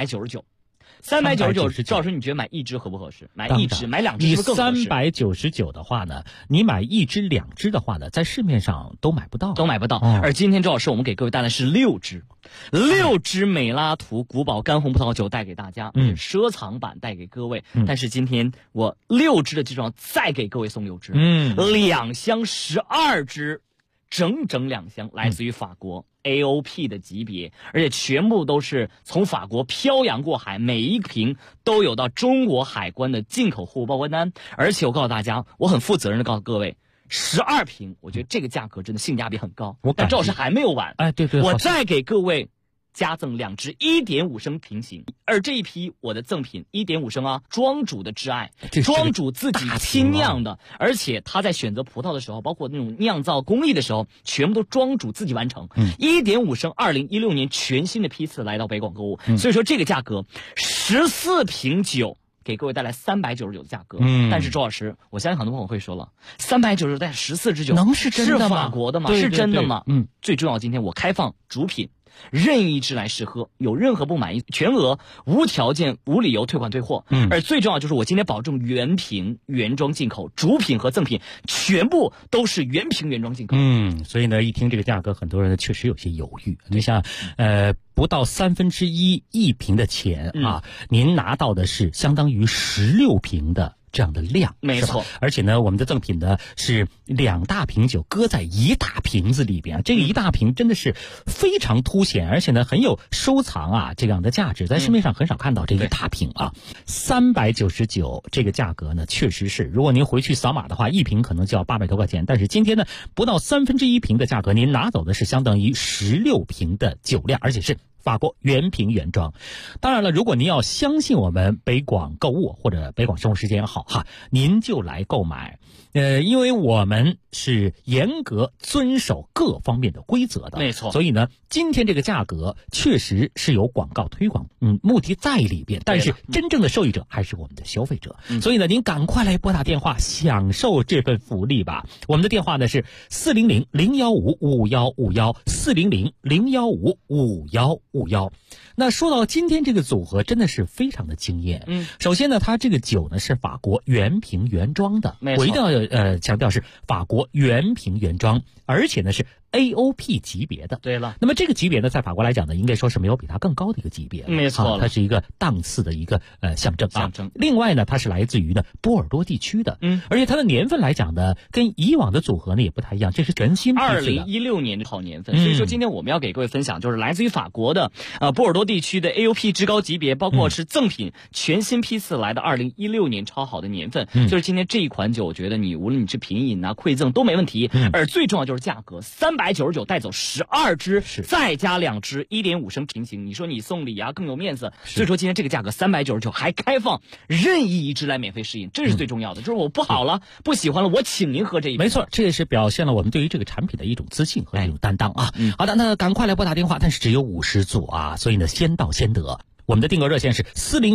399。399，赵老师，你觉得买一支合不合适？买一支，买两支是不是更合适？ 你399的话呢，你买一支、2支的话呢，在市面上都买不到， 而今天赵老师，我们给各位带来是6支美拉图古堡干红葡萄酒带给大家，收藏版带给各位。但是今天我6支的基础上再给各位送6支，2箱12支，整2箱来自于法国。AOP 的级别，而且全部都是从法国漂洋过海，每一瓶都有到中国海关的进口货物报关单。而且我告诉大家，我很负责任的告诉各位，12瓶，我觉得这个价格真的性价比很高。但赵老师还没有完， 对， 我再给各位加赠2支1.5升平行，而这一批我的赠品1.5升啊，庄主的挚爱，庄主自己亲酿的，而且他在选择葡萄的时候，包括那种酿造工艺的时候，全部都庄主自己完成。1.5升2016年全新的批次来到北广购物，所以说这个价格14瓶酒给各位带来399的价格。但是周老师，我相信很多朋友会说了，399带14支酒能是真的吗？ 是法国的吗？是真的吗？最重要，今天我开放主品任意一支来试喝，有任何不满意，全额无条件无理由退款退货。而最重要就是我今天保证原瓶原装进口，主品和赠品全部都是原瓶原装进口。 所以呢，一听这个价格，很多人确实有些犹豫。你像不到1/3一瓶的钱啊，您拿到的是相当于16瓶的这样的量， 没错。 而且呢，我们的赠品呢是2大瓶酒搁在一大瓶子里边，这个一大瓶真的是非常凸显，而且呢很有收藏啊这样的价值，在市面上很少看到这一大瓶啊。399这个价格呢，确实是，如果您回去扫码的话，一瓶可能就要800多块钱，但是今天呢，不到1/3瓶的价格，您拿走的是相当于16瓶的酒量，而且是法国原瓶原装。当然了，如果您要相信我们北广购物或者北广生活时间也好哈，您就来购买。因为我们是严格遵守各方面的规则的， 没错。 所以呢，今天这个价格确实是有广告推广，目的在里边，但是真正的受益者还是我们的消费者。所以呢，您赶快来拨打电话享受这份福利吧。我们的电话呢是400-015-5151，400-015-5151。那说到今天这个组合真的是非常的惊艳。首先呢，它这个酒呢是法国原瓶原装的，我一定要强调是法国原瓶原装，而且呢是 AOP 级别的。 对了， 那么这个级别呢，在法国来讲呢，应该说是没有比它更高的一个级别。 没错， 它是一个档次的一个象征。另外呢，它是来自于呢波尔多地区的，而且它的年份来讲呢，跟以往的组合呢也不太一样，这是全新批次的 2016年的好年份。所以说今天我们要给各位分享，就是来自于法国的波尔多地区的 AOP 至高级别，包括是赠品全新批次来的2016年超好的年份。就是今天这一款酒，我觉得你无论你是品饮啊、馈赠都没问题。而最重要就是价格，399带走12支，再加2支1.5升平行，你说你送礼啊更有面子。所以说今天这个价格399还开放任意一支来免费试饮，这是最重要的。就是我不好了，不喜欢了，我请您喝这一杯。 没错，这也是表现了我们对于这个产品的一种自信和一种担当啊。好的，那赶快来拨打电话，但是只有50组啊，所以呢先到先得。我们的订购热线是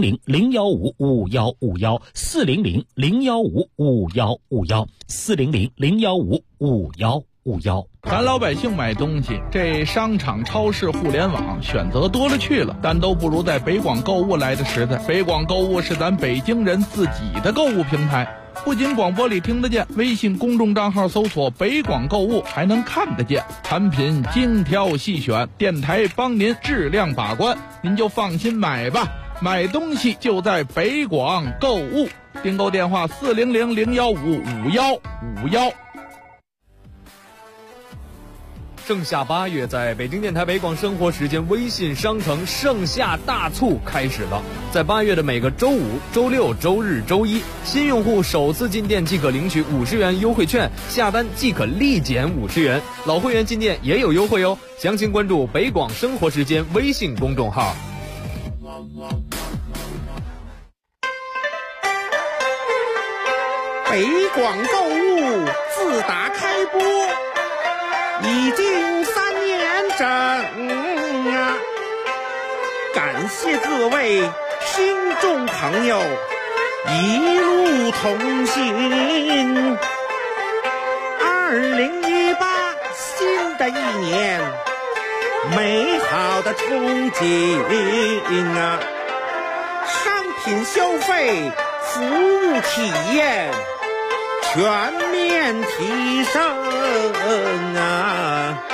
400-015-5151，400-015-5151，400-015-5151。 咱老百姓买东西，这商场、超市、互联网选择多了去了，但都不如在北广购物来的实在。北广购物是咱北京人自己的购物平台，不仅广播里听得见，微信公众账号搜索北广购物还能看得见，产品精挑细选，电台帮您质量把关，您就放心买吧。买东西就在北广购物，订购电话400-015-5151。 盛夏8月，在北京电台北广生活时间微信商城盛夏大促开始了。在8月的每个周五、周六、周日、周一，新用户首次进店即可领取50元优惠券，下单即可立减50元。老会员进店也有优惠哦。详情关注北广生活时间微信公众号。 北广购物自打开播已经3年整啊！感谢各位听众朋友一路同行。2018新的一年，美好的憧憬啊！商品消费、服务体验全面提升啊！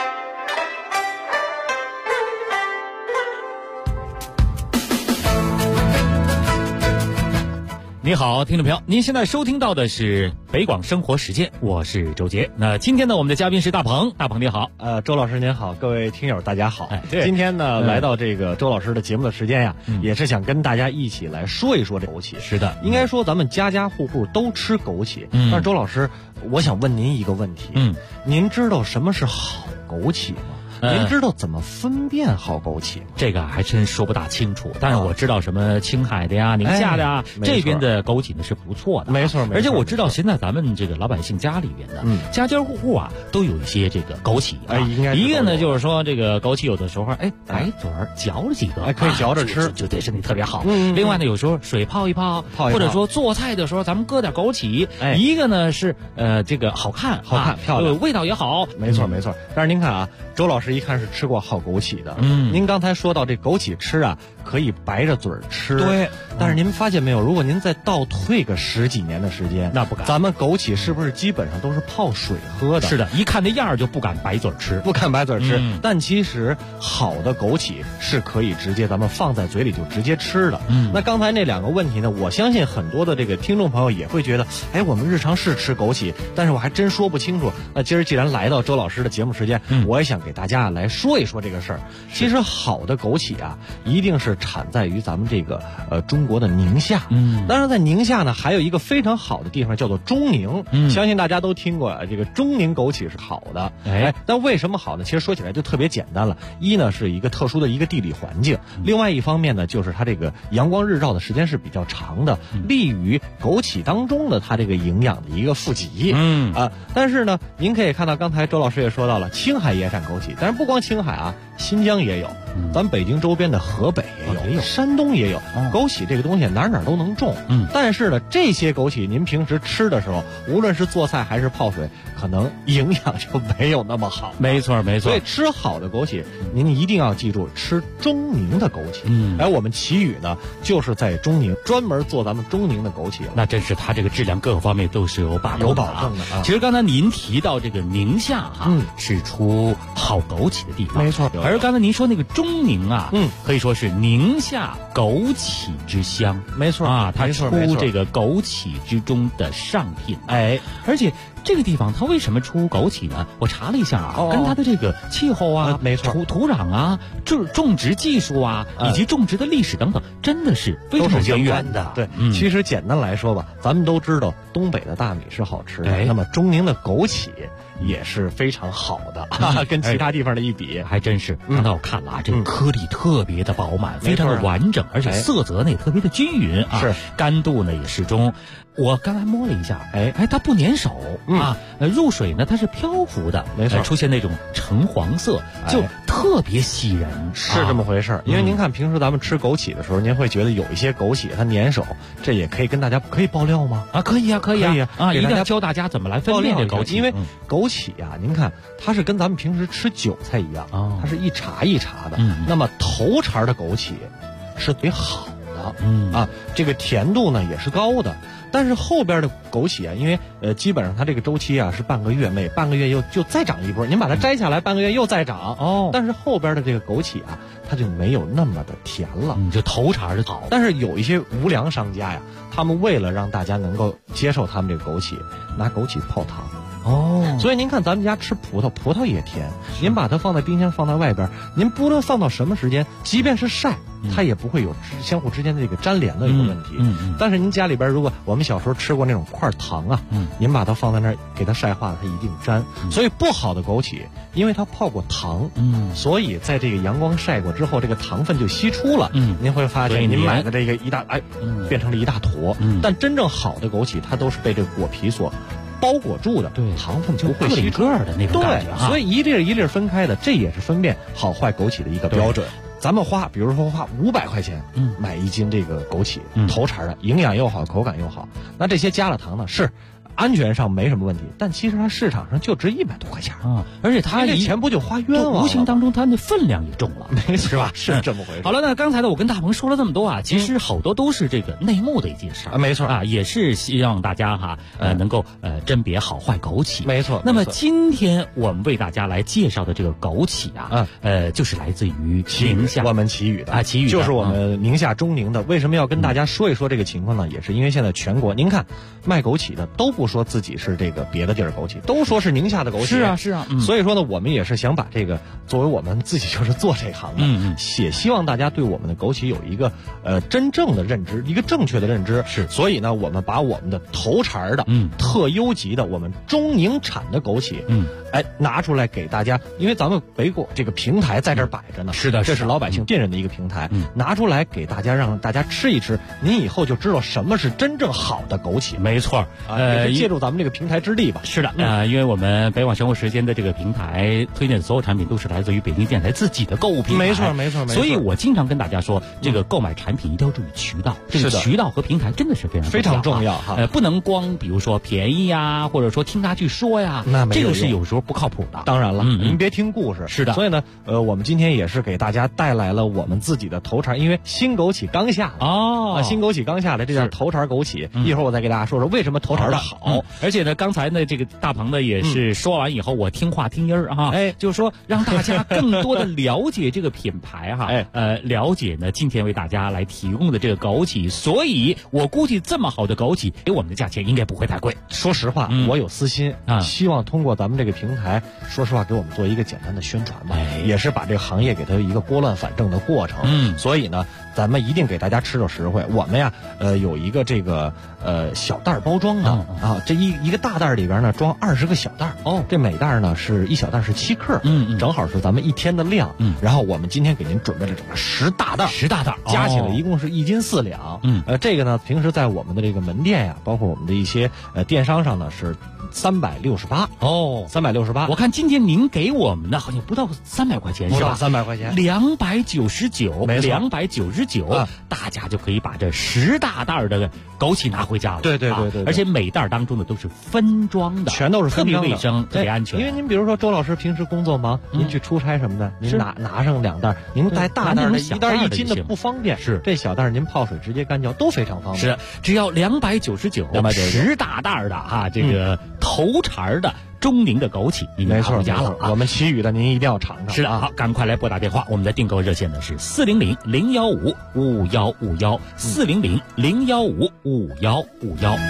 你好，听众朋友，您现在收听到的是北广生活时间，我是周杰。那今天呢，我们的嘉宾是大鹏，大鹏你好。 周老师您好，各位听友大家好。今天呢，来到这个周老师的节目的时间呀，也是想跟大家一起来说一说这枸杞。 是的， 应该说咱们家家户户都吃枸杞。但是周老师，我想问您一个问题。您知道什么是好枸杞吗？您知道怎么分辨好枸杞吗？ 这个还真说不大清楚，但是我知道什么青海的呀、宁夏的呀，这边的枸杞呢是不错的， 没错。 而且我知道现在咱们这个老百姓家里边的，家家户户啊都有一些这个枸杞啊。 应该一个呢就是说这个枸杞有的时候白嘴儿嚼了几个， 可以嚼着吃， 就对身体特别好。另外呢，有时候水泡一泡，或者说做菜的时候咱们搁点枸杞。一个呢是这个好看漂亮， 味道也好。 没错。但是您看啊，周老师一看是吃过好枸杞的。您刚才说到这枸杞吃啊， 可以白着嘴吃。 对， 但是您发现没有，如果您再倒退个10几年的时间， 那不敢。 咱们枸杞是不是基本上都是泡水喝的？ 是的，一看那样就不敢白嘴吃， 不敢白嘴吃。但其实好的枸杞是可以直接咱们放在嘴里就直接吃的。那刚才那2个问题呢，我相信很多的这个听众朋友也会觉得，哎，我们日常是吃枸杞，但是我还真说不清楚。那今儿既然来到周老师的节目时间，我也想给大家来说一说这个事儿。其实好的枸杞啊，一定是产在于咱们这个中国的宁夏。当然在宁夏呢，还有一个非常好的地方叫做中宁。相信大家都听过这个中宁枸杞是好的。但为什么好呢？其实说起来就特别简单了。一呢是一个特殊的一个地理环境，另外一方面呢就是它这个阳光日照的时间是比较长的，利于枸杞当中的它这个营养的一个富集。但是呢，您可以看到刚才周老师也说到了，青海也产枸杞，但是不光青海啊，新疆也有，咱北京周边的河北也有，山东也有。枸杞这个东西哪都能种。但是呢，这些枸杞您平时吃的时候，无论是做菜还是泡水，可能营养就没有那么好。 没错没错。 所以吃好的枸杞，您一定要记住吃中宁的枸杞。我们奇宇呢就是在中宁专门做咱们中宁的枸杞。 那真是它这个质量各个方面都是有把握的， 有保证的。 其实刚才您提到这个宁夏是出好枸杞的地方， 没错。 而刚才您说那个中宁啊，可以说是宁夏枸杞之乡， 没错啊，它出这个枸杞之中的上品。而且这个地方它为什么出枸杞呢？我查了一下啊，跟它的这个气候啊， 没错， 土壤啊，种植技术啊，以及种植的历史等等，真的是非常渊源的。 对，其实简单来说吧，咱们都知道东北的大米是好吃的，那么中宁的枸杞也是非常好的，跟其他地方的一比， 还真是。刚才我看了啊，这个颗粒特别的饱满，非常的完整，而且色泽呢也特别的均匀啊，干度呢也适中。我刚才摸了一下，它不粘手啊，入水呢它是漂浮的， 没错， 出现那种橙黄色，就特别吸人， 是这么回事。因为您看平时咱们吃枸杞的时候，您会觉得有一些枸杞它粘手，这也可以跟大家可以爆料吗？ 可以啊，一定要教大家怎么来分辨这枸杞。 因为枸杞啊，您看它是跟咱们平时吃韭菜一样，它是一茬一茬的。那么头茬的枸杞是最好的，这个甜度呢也是高的。但是后边的枸杞啊，因为基本上它这个周期啊是半个月，每半个月就再长一波，您把它摘下来，半个月又再长。但是后边的这个枸杞啊，它就没有那么的甜了， 就头茬的好。 但是有一些无良商家呀，他们为了让大家能够接受他们这个枸杞，拿枸杞泡糖。所以您看咱们家吃葡萄也甜，您把它放在冰箱放在外边，您不论放到什么时间，即便是晒，它也不会有相互之间的这个粘连的一个问题。但是您家里边如果我们小时候吃过那种块糖啊，您把它放在那儿给它晒化了，它一定粘。所以不好的枸杞，因为它泡过糖，所以在这个阳光晒过之后，这个糖分就析出了。您会发现您买的这个变成了一大坨。但真正好的枸杞，它都是被这个果皮所包裹住的，糖分就不会吸个的那种感觉。 所以一粒一粒分开的，这也是分辨好坏枸杞的一个标准。咱们比如说花500块钱，买1斤这个枸杞，头茬的，营养又好，口感又好。那这些加了糖呢，是安全上没什么问题，但其实它市场上就值100多块钱啊！而且它这钱不就花冤枉了？ 无形当中它那分量也重了， 是吧？是这么回事。 好了，那刚才呢，我跟大鹏说了这么多啊，其实好多都是这个内幕的一件事没错啊，也是希望大家能够甄别好坏枸杞。 没错。 那么今天我们为大家来介绍的这个枸杞啊，就是来自于宁夏， 我们奇宇的奇宇就是我们宁夏中宁的。为什么要跟大家说一说这个情况呢？也是因为现在全国您看卖枸杞的都不说自己是这个别的地儿枸杞，都说是宁夏的枸杞。 是啊。 所以说呢，我们也是想把这个作为我们自己就是做这行的，也希望大家对我们的枸杞有一个真正的认知，一个正确的认知。 是。 所以呢，我们把我们的头茬的特优级的我们中宁产的枸杞拿出来给大家，因为咱们北果这个平台在这儿摆着呢。 是的， 这是老百姓信任的一个平台，拿出来给大家，让大家吃一吃，您以后就知道什么是真正好的枸杞。 没错。 借助咱们这个平台之力吧。 是的，因为我们北网生活时间的这个平台推荐的所有产品都是来自于北京电台自己的购物平台。 没错没错。 所以我经常跟大家说，这个购买产品一定要注意渠道，这个渠道和平台真的是非常重要哈。不能光比如说便宜呀，或者说听他去说呀， 那这个是有时候不靠谱的。 当然了，您别听故事。 是的。 所以呢，我们今天也是给大家带来了我们自己的头茬，因为新枸杞刚下来新枸杞刚下来，这叫头茬枸杞。一会儿我再给大家说说为什么头茬的好。 而且呢，刚才呢这个大鹏呢也是说完以后，我听话听音儿哈，就是说让大家更多的了解这个品牌哈，了解呢今天为大家来提供的这个枸杞，所以我估计这么好的枸杞给我们的价钱应该不会太贵。 说实话，我有私心希望通过咱们这个平台，说实话给我们做一个简单的宣传吧，也是把这个行业给它一个拨乱反正的过程。所以呢，咱们一定给大家吃着实惠。我们呀，有一个这个小袋包装的这一个大袋里边呢装20个小袋这每袋呢是一小袋是7克，正好是咱们一天的量。然后我们今天给您准备了整个10大袋，加起来一共是1斤4两。这个呢平时在我们的这个门店呀，包括我们的一些电商上呢是368 368。 我看今天您给我们的好像不到300块钱，是吧 ？300块钱 ，299， 没错 ，299，大家就可以把这10大袋的枸杞拿回家了。 对， 而且每袋当中的都是分装的， 全都是分装的， 特别卫生，特别安全。 因为您比如说周老师平时工作忙，您去出差什么的，您拿上2袋，您带大袋的1袋1斤的不方便， 是这小袋您泡水直接干嚼都非常方便。 是，只要299，10大袋的这个头茬的中宁的枸杞，你拿回家了。 我们其余的您一定要尝尝。 是的，好，赶快来拨打电话，我们的订购热线呢是400-015-5151，400-015-5151。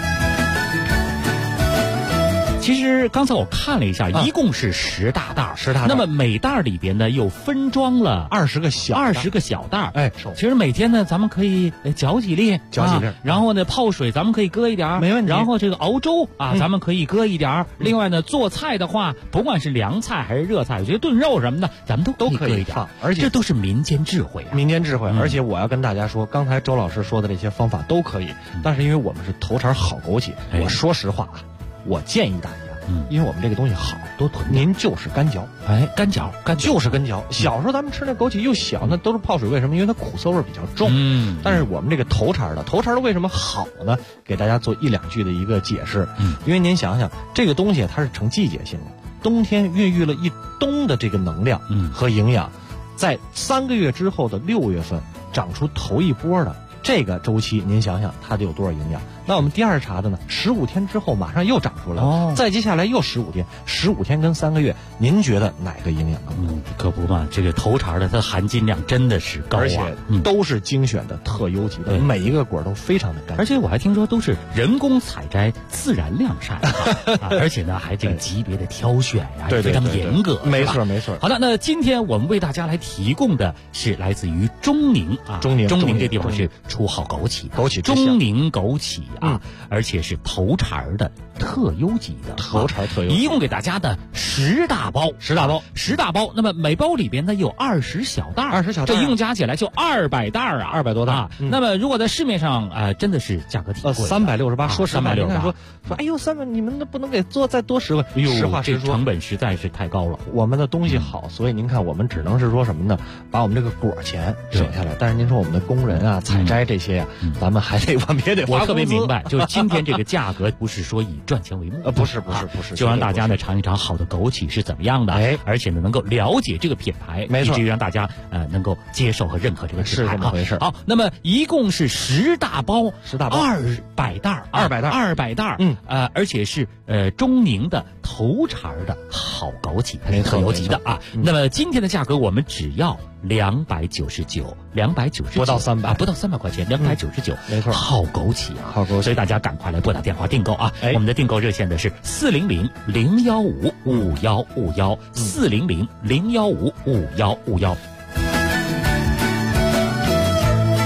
其实刚才我看了一下，一共是10大袋，10大袋。那么每袋里边呢又分装了 20个小袋。其实每天呢咱们可以搅几粒，然后呢泡水咱们可以搁一点， 没问题。 然后这个熬粥咱们可以搁一点。另外呢做菜的话，不管是凉菜还是热菜，我觉得炖肉什么的咱们都可以搁一点。 而且这都是民间智慧啊， 而且我要跟大家说，刚才周老师说的这些方法都可以，但是因为我们是头茬好枸杞，我说实话我建议大家，因为我们这个东西好，多囤，您就是干嚼， 干嚼， 就是干嚼。小时候咱们吃那枸杞又小，那都是泡水，为什么？因为它苦涩味比较重。但是我们这个头茬的为什么好呢？给大家做1、2句的一个解释。因为您想想，这个东西它是成季节性的，冬天孕育了一冬的这个能量和营养，在3个月之后的6月份长出头一波的。这个周期您想想它得有多少营养。那我们第2茬的呢，15天之后马上又长出来了，再接下来又15天，15天跟3个月，您觉得哪个营养更高？ 可不嘛，这个头茬的它含金量真的是高， 而且都是精选的特优级的，每一个果都非常的干净。 而且我还听说都是人工采摘、自然晾晒，而且呢还这个级别的挑选呀，非常严格。 没错。 好的，那今天我们为大家来提供的是来自于中宁中宁这地方是出好枸杞的，中宁枸杞而且是头茬的特优级的，一共给大家的10大包，那么每包里边呢有20小袋，这一共加起来就200袋 ，200多袋。 那么如果在市面上真的是价格挺贵 ，368，说实话 ，368， 说哎呦300，你们不能给做再多10块？实话实说， 成本实在是太高了。 我们的东西好，所以您看我们只能是说什么呢？把我们这个果钱省下来，但是您说我们的工人采摘这些咱们还得我们也得花工资。 我特别明白，就是今天这个价格不是说以赚钱为目， 不是， 就让大家呢尝一尝好的枸杞是怎么样的，而且呢能够了解这个品牌， 没错， 以至于让大家能够接受和认可这个品牌， 是这么回事。 好，那么一共是10大包，200袋，200袋，而且是中宁的头茬的好枸杞，它是特优级的啊。那么今天的价格我们只要299， 不到300 块钱，299， 没错， 好枸杞啊，所以大家赶快来拨打电话订购啊！我们的订购热线的是400-015-5151，400-015-5151。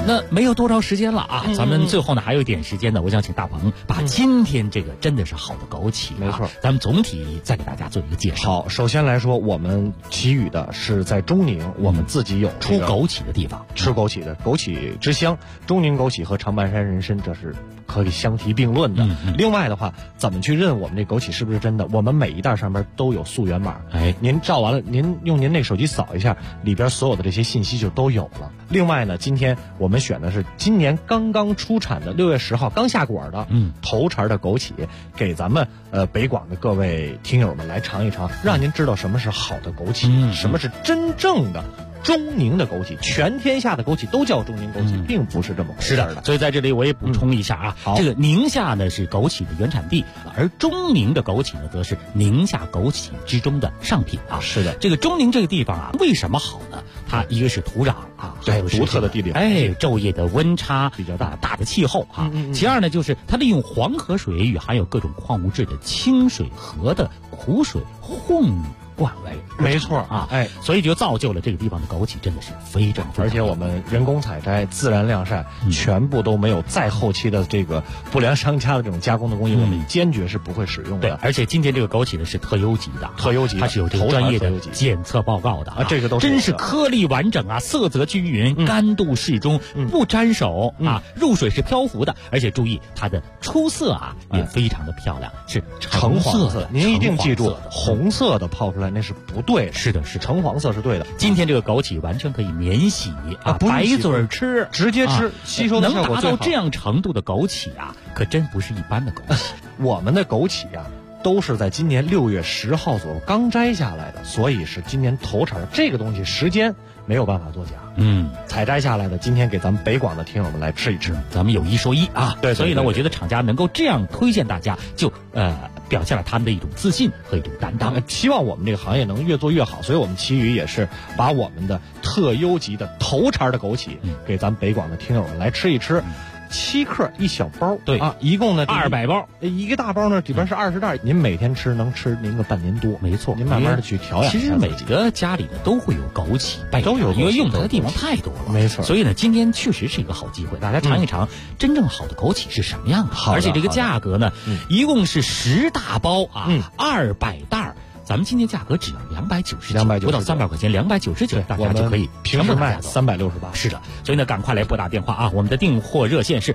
那没有多长时间了啊，咱们最后呢还有一点时间呢，我想请大鹏把今天这个真的是好的枸杞， 没错， 咱们总体再给大家做一个介绍。 好，首先来说，我们祈雨的是在中宁，我们自己有出枸杞的地方， 吃枸杞的枸杞之乡，中宁枸杞和长白山人参，这是可以相提并论的。另外的话，怎么去认我们这枸杞是不是真的？我们每一袋上面都有溯源码，您照完了，您用您那手机扫一下，里边所有的这些信息就都有了。另外呢，今天我们选的是今年刚刚出产的6月10号刚下果的头茬的枸杞，给咱们北广的各位听友们来尝一尝，让您知道什么是好的枸杞，什么是真正的中宁的枸杞。全天下的枸杞都叫中宁枸杞，并不是这么回事的。 所以在这里我也补充一下啊，这个宁夏呢是枸杞的原产地，而中宁的枸杞呢则是宁夏枸杞之中的上品啊。 是的， 这个中宁这个地方啊，为什么好呢？它一个是土壤啊，还有独特的地理， 昼夜的温差比较大的气候啊。其二呢，就是它利用黄河水与含有各种矿物质的清水河的苦水混灌为， 没错啊，所以就造就了这个地方的枸杞真的是非常， 而且我们人工采摘、自然晾晒，全部都没有再后期的这个不良商家的这种加工的工艺，我们坚决是不会使用的。 对，而且今天这个枸杞呢是特优级的，它是有这个专业的检测报告的啊， 这个都真是颗粒完整啊，色泽均匀，干度适中，不沾手啊，入水是漂浮的，而且注意它的出色啊也非常的漂亮，是橙黄色。您一定记住，红色的泡出来那是不对的， 是的， 橙黄色是对的。 今天这个枸杞完全可以免洗啊，白嘴吃， 直接吃，吸收的效果最好。 能达到这样程度的枸杞啊，可真不是一般的枸杞。 我们的枸杞啊，都是在今年6月10号左右刚摘下来的，所以是今年头茬。这个东西时间没有办法作假，采摘下来的，今天给咱们北广的听友们来吃一吃， 咱们有一说一啊。 对， 所以呢，我觉得厂家能够这样推荐大家，就表现了他们的一种自信和一种担当。 希望我们这个行业能越做越好，所以我们奇宇也是把我们的特优级的头茬的枸杞给咱们北广的听友们来吃一吃。7克一小包， 对啊，一共呢 200包， 一个大包呢里边是20袋，您每天吃能吃您个半年多， 没错， 您慢慢的去调养。 其实每个家里呢都会有枸杞， 都有， 因为用它的地方太多了， 没错。 所以呢，今天确实是一个好机会，大家尝一尝真正好的枸杞是什么样的，而且这个价格呢，一共是10大包啊，200袋。咱们今天价格只要299，不到300块钱，299，大家就可以平时卖368。 是的，所以呢，赶快来拨打电话啊！我们的订货热线是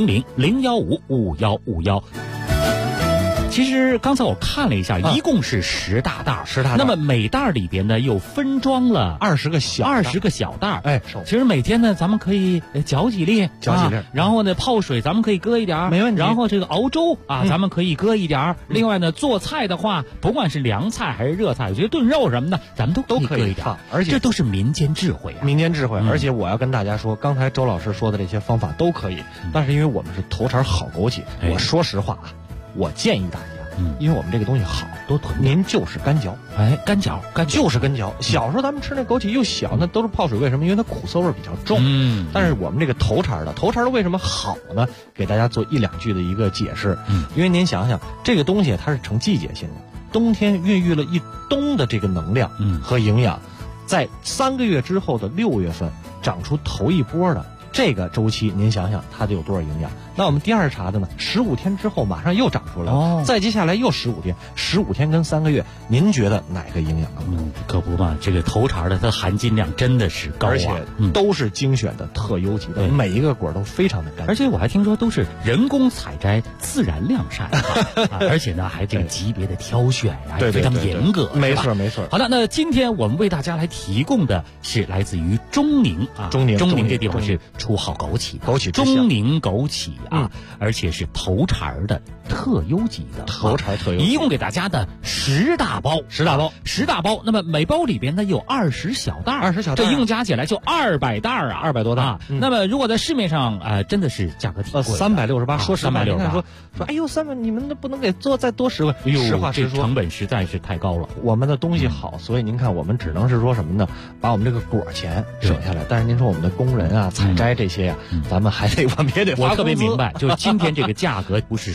400-015-5151。其实刚才我看了一下，一共是10大袋，10大袋。那么每袋里边呢，又分装了 20个小袋。 其实每天呢，咱们可以搅几粒，然后呢，泡水咱们可以搁一点， 没问题。 然后这个熬粥啊，咱们可以搁一点。另外呢，做菜的话，不管是凉菜还是热菜，我觉得炖肉什么的，咱们都可以搁一点。 而且这都是民间智慧啊， 而且我要跟大家说，刚才周老师说的这些方法都可以，但是因为我们是头茬好枸杞，我说实话啊。我建议大家，因为我们这个东西好，多囤，您就是干嚼， 干嚼， 就是干嚼。小时候咱们吃那枸杞又小，那都是泡水，为什么？因为它苦涩味比较重。但是我们这个头茬的为什么好呢？给大家做1、2句的一个解释。因为您想想，这个东西它是成季节性的，冬天孕育了一冬的这个能量和营养，在3个月之后的6月份长出头一波的。这个周期，您想想它得有多少营养？那我们第2茬的呢？15天之后马上又长出来了，再接下来又15天，15天跟3个月，您觉得哪个营养更多？ 可不嘛，这个头茬的它含金量真的是高啊， 而且都是精选的特优级的，每一个果都非常的干净。 而且我还听说都是人工采摘、自然晾晒，而且呢还这个级别的挑选呀，非常严格。 没错。 好的，那今天我们为大家来提供的是来自于中宁啊，中宁这地方是出好枸杞的，中宁枸杞啊，而且是头茬的特优级的，一共给大家的10大包，那么每包里边呢有20小袋，这一共加起来就200袋啊 ，200多袋。 那么如果在市面上真的是价格挺贵 ，368，说实话 ，368， 说哎呦300，你们不能给再多10块？实话实说， 成本实在是太高了。 我们的东西好，所以您看我们只能是说什么呢？把我们这个果钱省下来，但是您说我们的工人啊、采摘这些呀，咱们我们也得发工资。 我特别明白，就是今天这个价格不是说以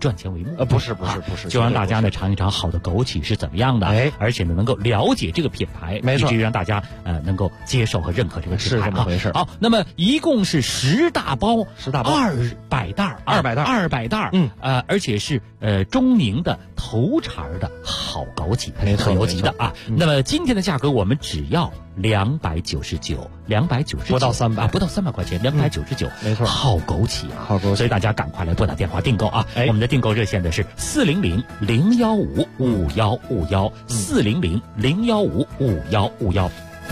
赚钱为目。 不是， 就让大家呢尝一尝好的枸杞是怎么样的，而且呢能够了解这个品牌， 没错， 以至于让大家能够接受和认可这个品牌， 是这么回事。 好，那么一共是10大包，200袋，200袋，而且是中宁的头茬的好枸杞，它是特优级的啊。那么今天的价格我们只要299， 不到300 块钱，299， 没错， 好枸杞啊，好枸杞，所以大家赶快来拨打电话订购啊！我们的订购热线的是400-015-5151，400-015-5151。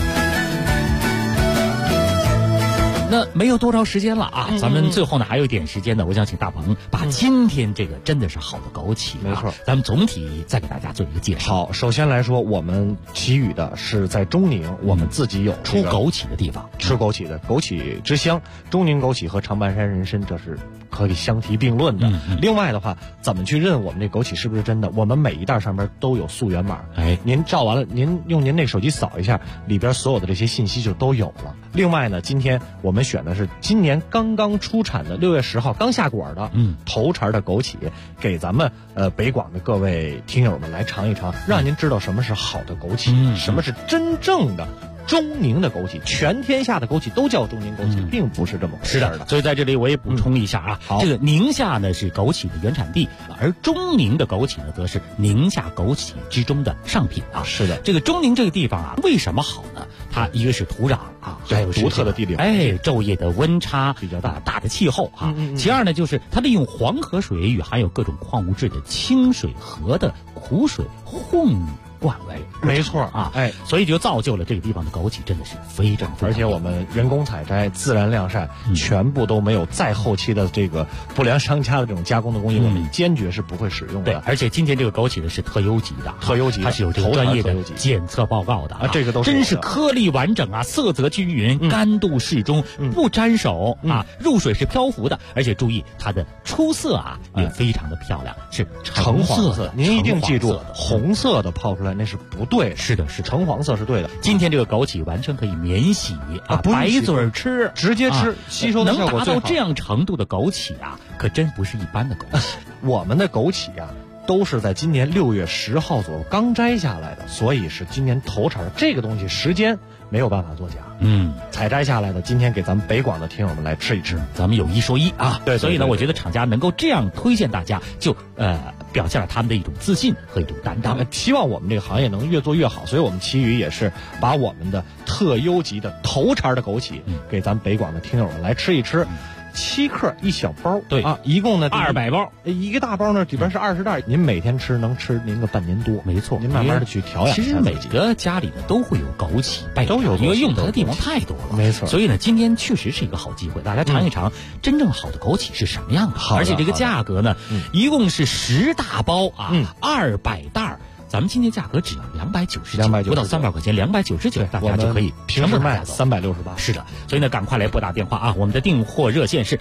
那没有多少时间了啊，咱们最后呢还有一点时间呢，我想请大鹏把今天这个真的是好的枸杞， 没错， 咱们总体再给大家做一个介绍。 好，首先来说，我们给予的是在中宁，我们自己有出枸杞的地方， 吃枸杞的枸杞之乡，中宁枸杞和长白山人参这是可以相提并论的。另外的话，怎么去认我们这枸杞是不是真的？我们每一袋上面都有溯源码，您照完了，您用您那手机扫一下，里边所有的这些信息就都有了。另外呢，今天我们选的是今年刚刚出产的6月10号刚下果的头茬的枸杞，给咱们北广的各位听友们来尝一尝，让您知道什么是好的枸杞，什么是真正的中宁的枸杞。全天下的枸杞都叫中宁枸杞，并不是这么回事的。 所以在这里我也补充一下啊，这个宁夏呢是枸杞的原产地，而中宁的枸杞呢则是宁夏枸杞之中的上品啊。 是的， 这个中宁这个地方啊，为什么好呢？它一个是土壤啊，还有独特的地理环境，昼夜的温差比较大的气候啊。其二呢，就是它利用黄河水与含有各种矿物质的清水河的苦水混灌为， 没错啊，所以就造就了这个地方的枸杞真的是非常， 而且我们人工采摘、自然晾晒，全部都没有再后期的这个不良商家的这种加工的工艺，我们坚决是不会使用的。 对，而且今天这个枸杞呢是特优级的，它是有这个专业的检测报告的啊， 这个都真是颗粒完整啊，色泽均匀，干度适中，不沾手啊，入水是漂浮的，而且注意它的出色啊也非常的漂亮，是橙黄色。 您一定记住，红色的泡出来那是不对的， 是的， 橙黄色是对的。 今天这个枸杞完全可以免洗啊，白嘴吃， 直接吃，吸收的效果能达到这样程度的枸杞啊，可真不是一般的枸杞。 我们的枸杞啊，都是在今年6月10号左右刚摘下来的，所以是今年头茬。这个东西时间没有办法作假，采摘下来的，今天给咱们北广的听友们来吃一吃， 咱们有一说一啊。 对， 所以呢，我觉得厂家能够这样推荐大家，就表现了他们的一种自信和一种担当。 希望我们这个行业能越做越好，所以我们奇宇也是把我们的特优级的头茬的枸杞给咱们北广的听友们来吃一吃。7克一小包， 对啊，一共呢 200包， 一个大包呢里边是20袋，您每天吃能吃您个半年多， 没错， 您慢慢的去调养。 其实每个家里呢都会有枸杞， 都有， 因为用它的地方太多了， 没错。 所以呢，今天确实是一个好机会，大家尝一尝真正好的枸杞是什么样的，而且这个价格呢，一共是10大包啊，200袋。咱们今天价格只要299，不到300块钱，299，大家就可以平时卖368。 是的，所以呢，赶快来拨打电话啊！我们的订货热线是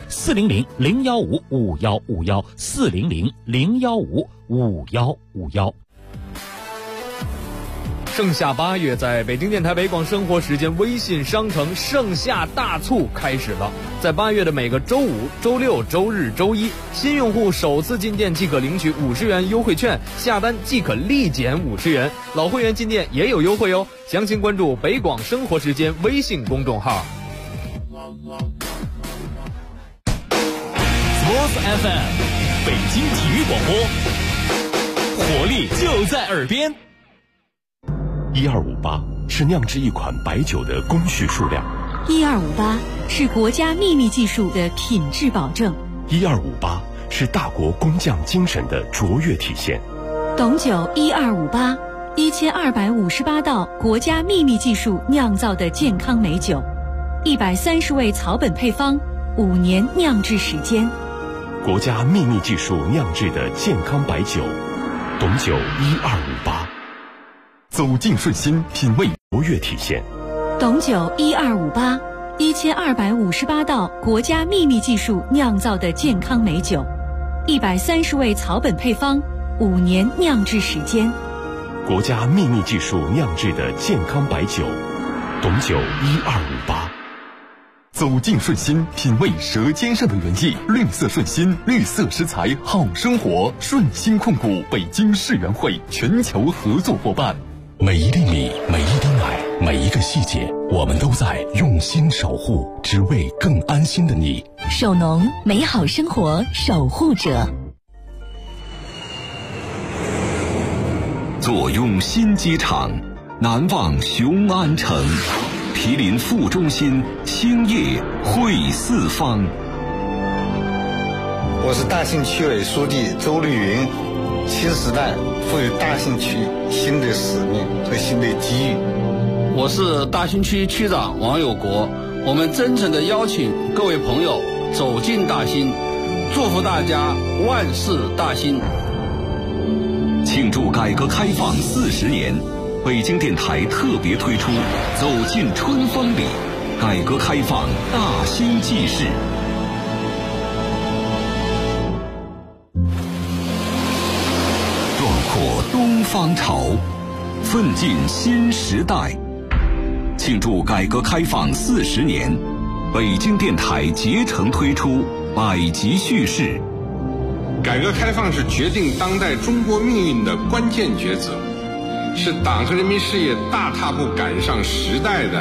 400-015-5151，400-015-5151。 盛夏8月，在北京电台北广生活时间微信商城盛夏大促开始了。在8月的每个周五、周六、周日、周一，新用户首次进店即可领取50元优惠券，下单即可立减50元。老会员进店也有优惠哦。详情关注北广生活时间微信公众号。 Sports FM， 北京体育广播，活力就在耳边。 1258是酿制一款白酒的工序数量 ，1258是国家秘密技术的品质保证 ，1258是大国工匠精神的卓越体现。 董酒1258，1258道国家秘密技术酿造的健康美酒，130味草本配方，5年酿制时间。 国家秘密技术酿制的健康白酒，董酒1258。 走进顺心，品味卓越体现。 董酒1258，1258道国家秘密技术酿造的健康美酒，130味草本配方，5年酿制时间。 国家秘密技术酿制的健康白酒，董酒1258。 走进顺心，品味舌尖上的原意。绿色顺心，绿色食材好生活。顺心控股北京世园会全球合作伙伴。 每一粒米，每一滴奶，每一个细节，我们都在用心守护，只为更安心的你。 首农，美好生活守护者。 坐拥新机场，难忘雄安城。毗邻副中心，兴业汇四方。 我是大兴区委书记周绿云。新时代赋予大兴区新的使命和新的机遇。 我是大兴区区长王有国。我们真诚地邀请各位朋友走进大兴，祝福大家万事大兴。 庆祝改革开放40年，北京电台特别推出走进春风里，改革开放大兴纪事。壮阔东方潮，奋进新时代。庆祝改革开放40年，北京电台竭诚推出百集叙事。 改革开放是决定当代中国命运的关键抉择，是党和人民事业大踏步赶上时代的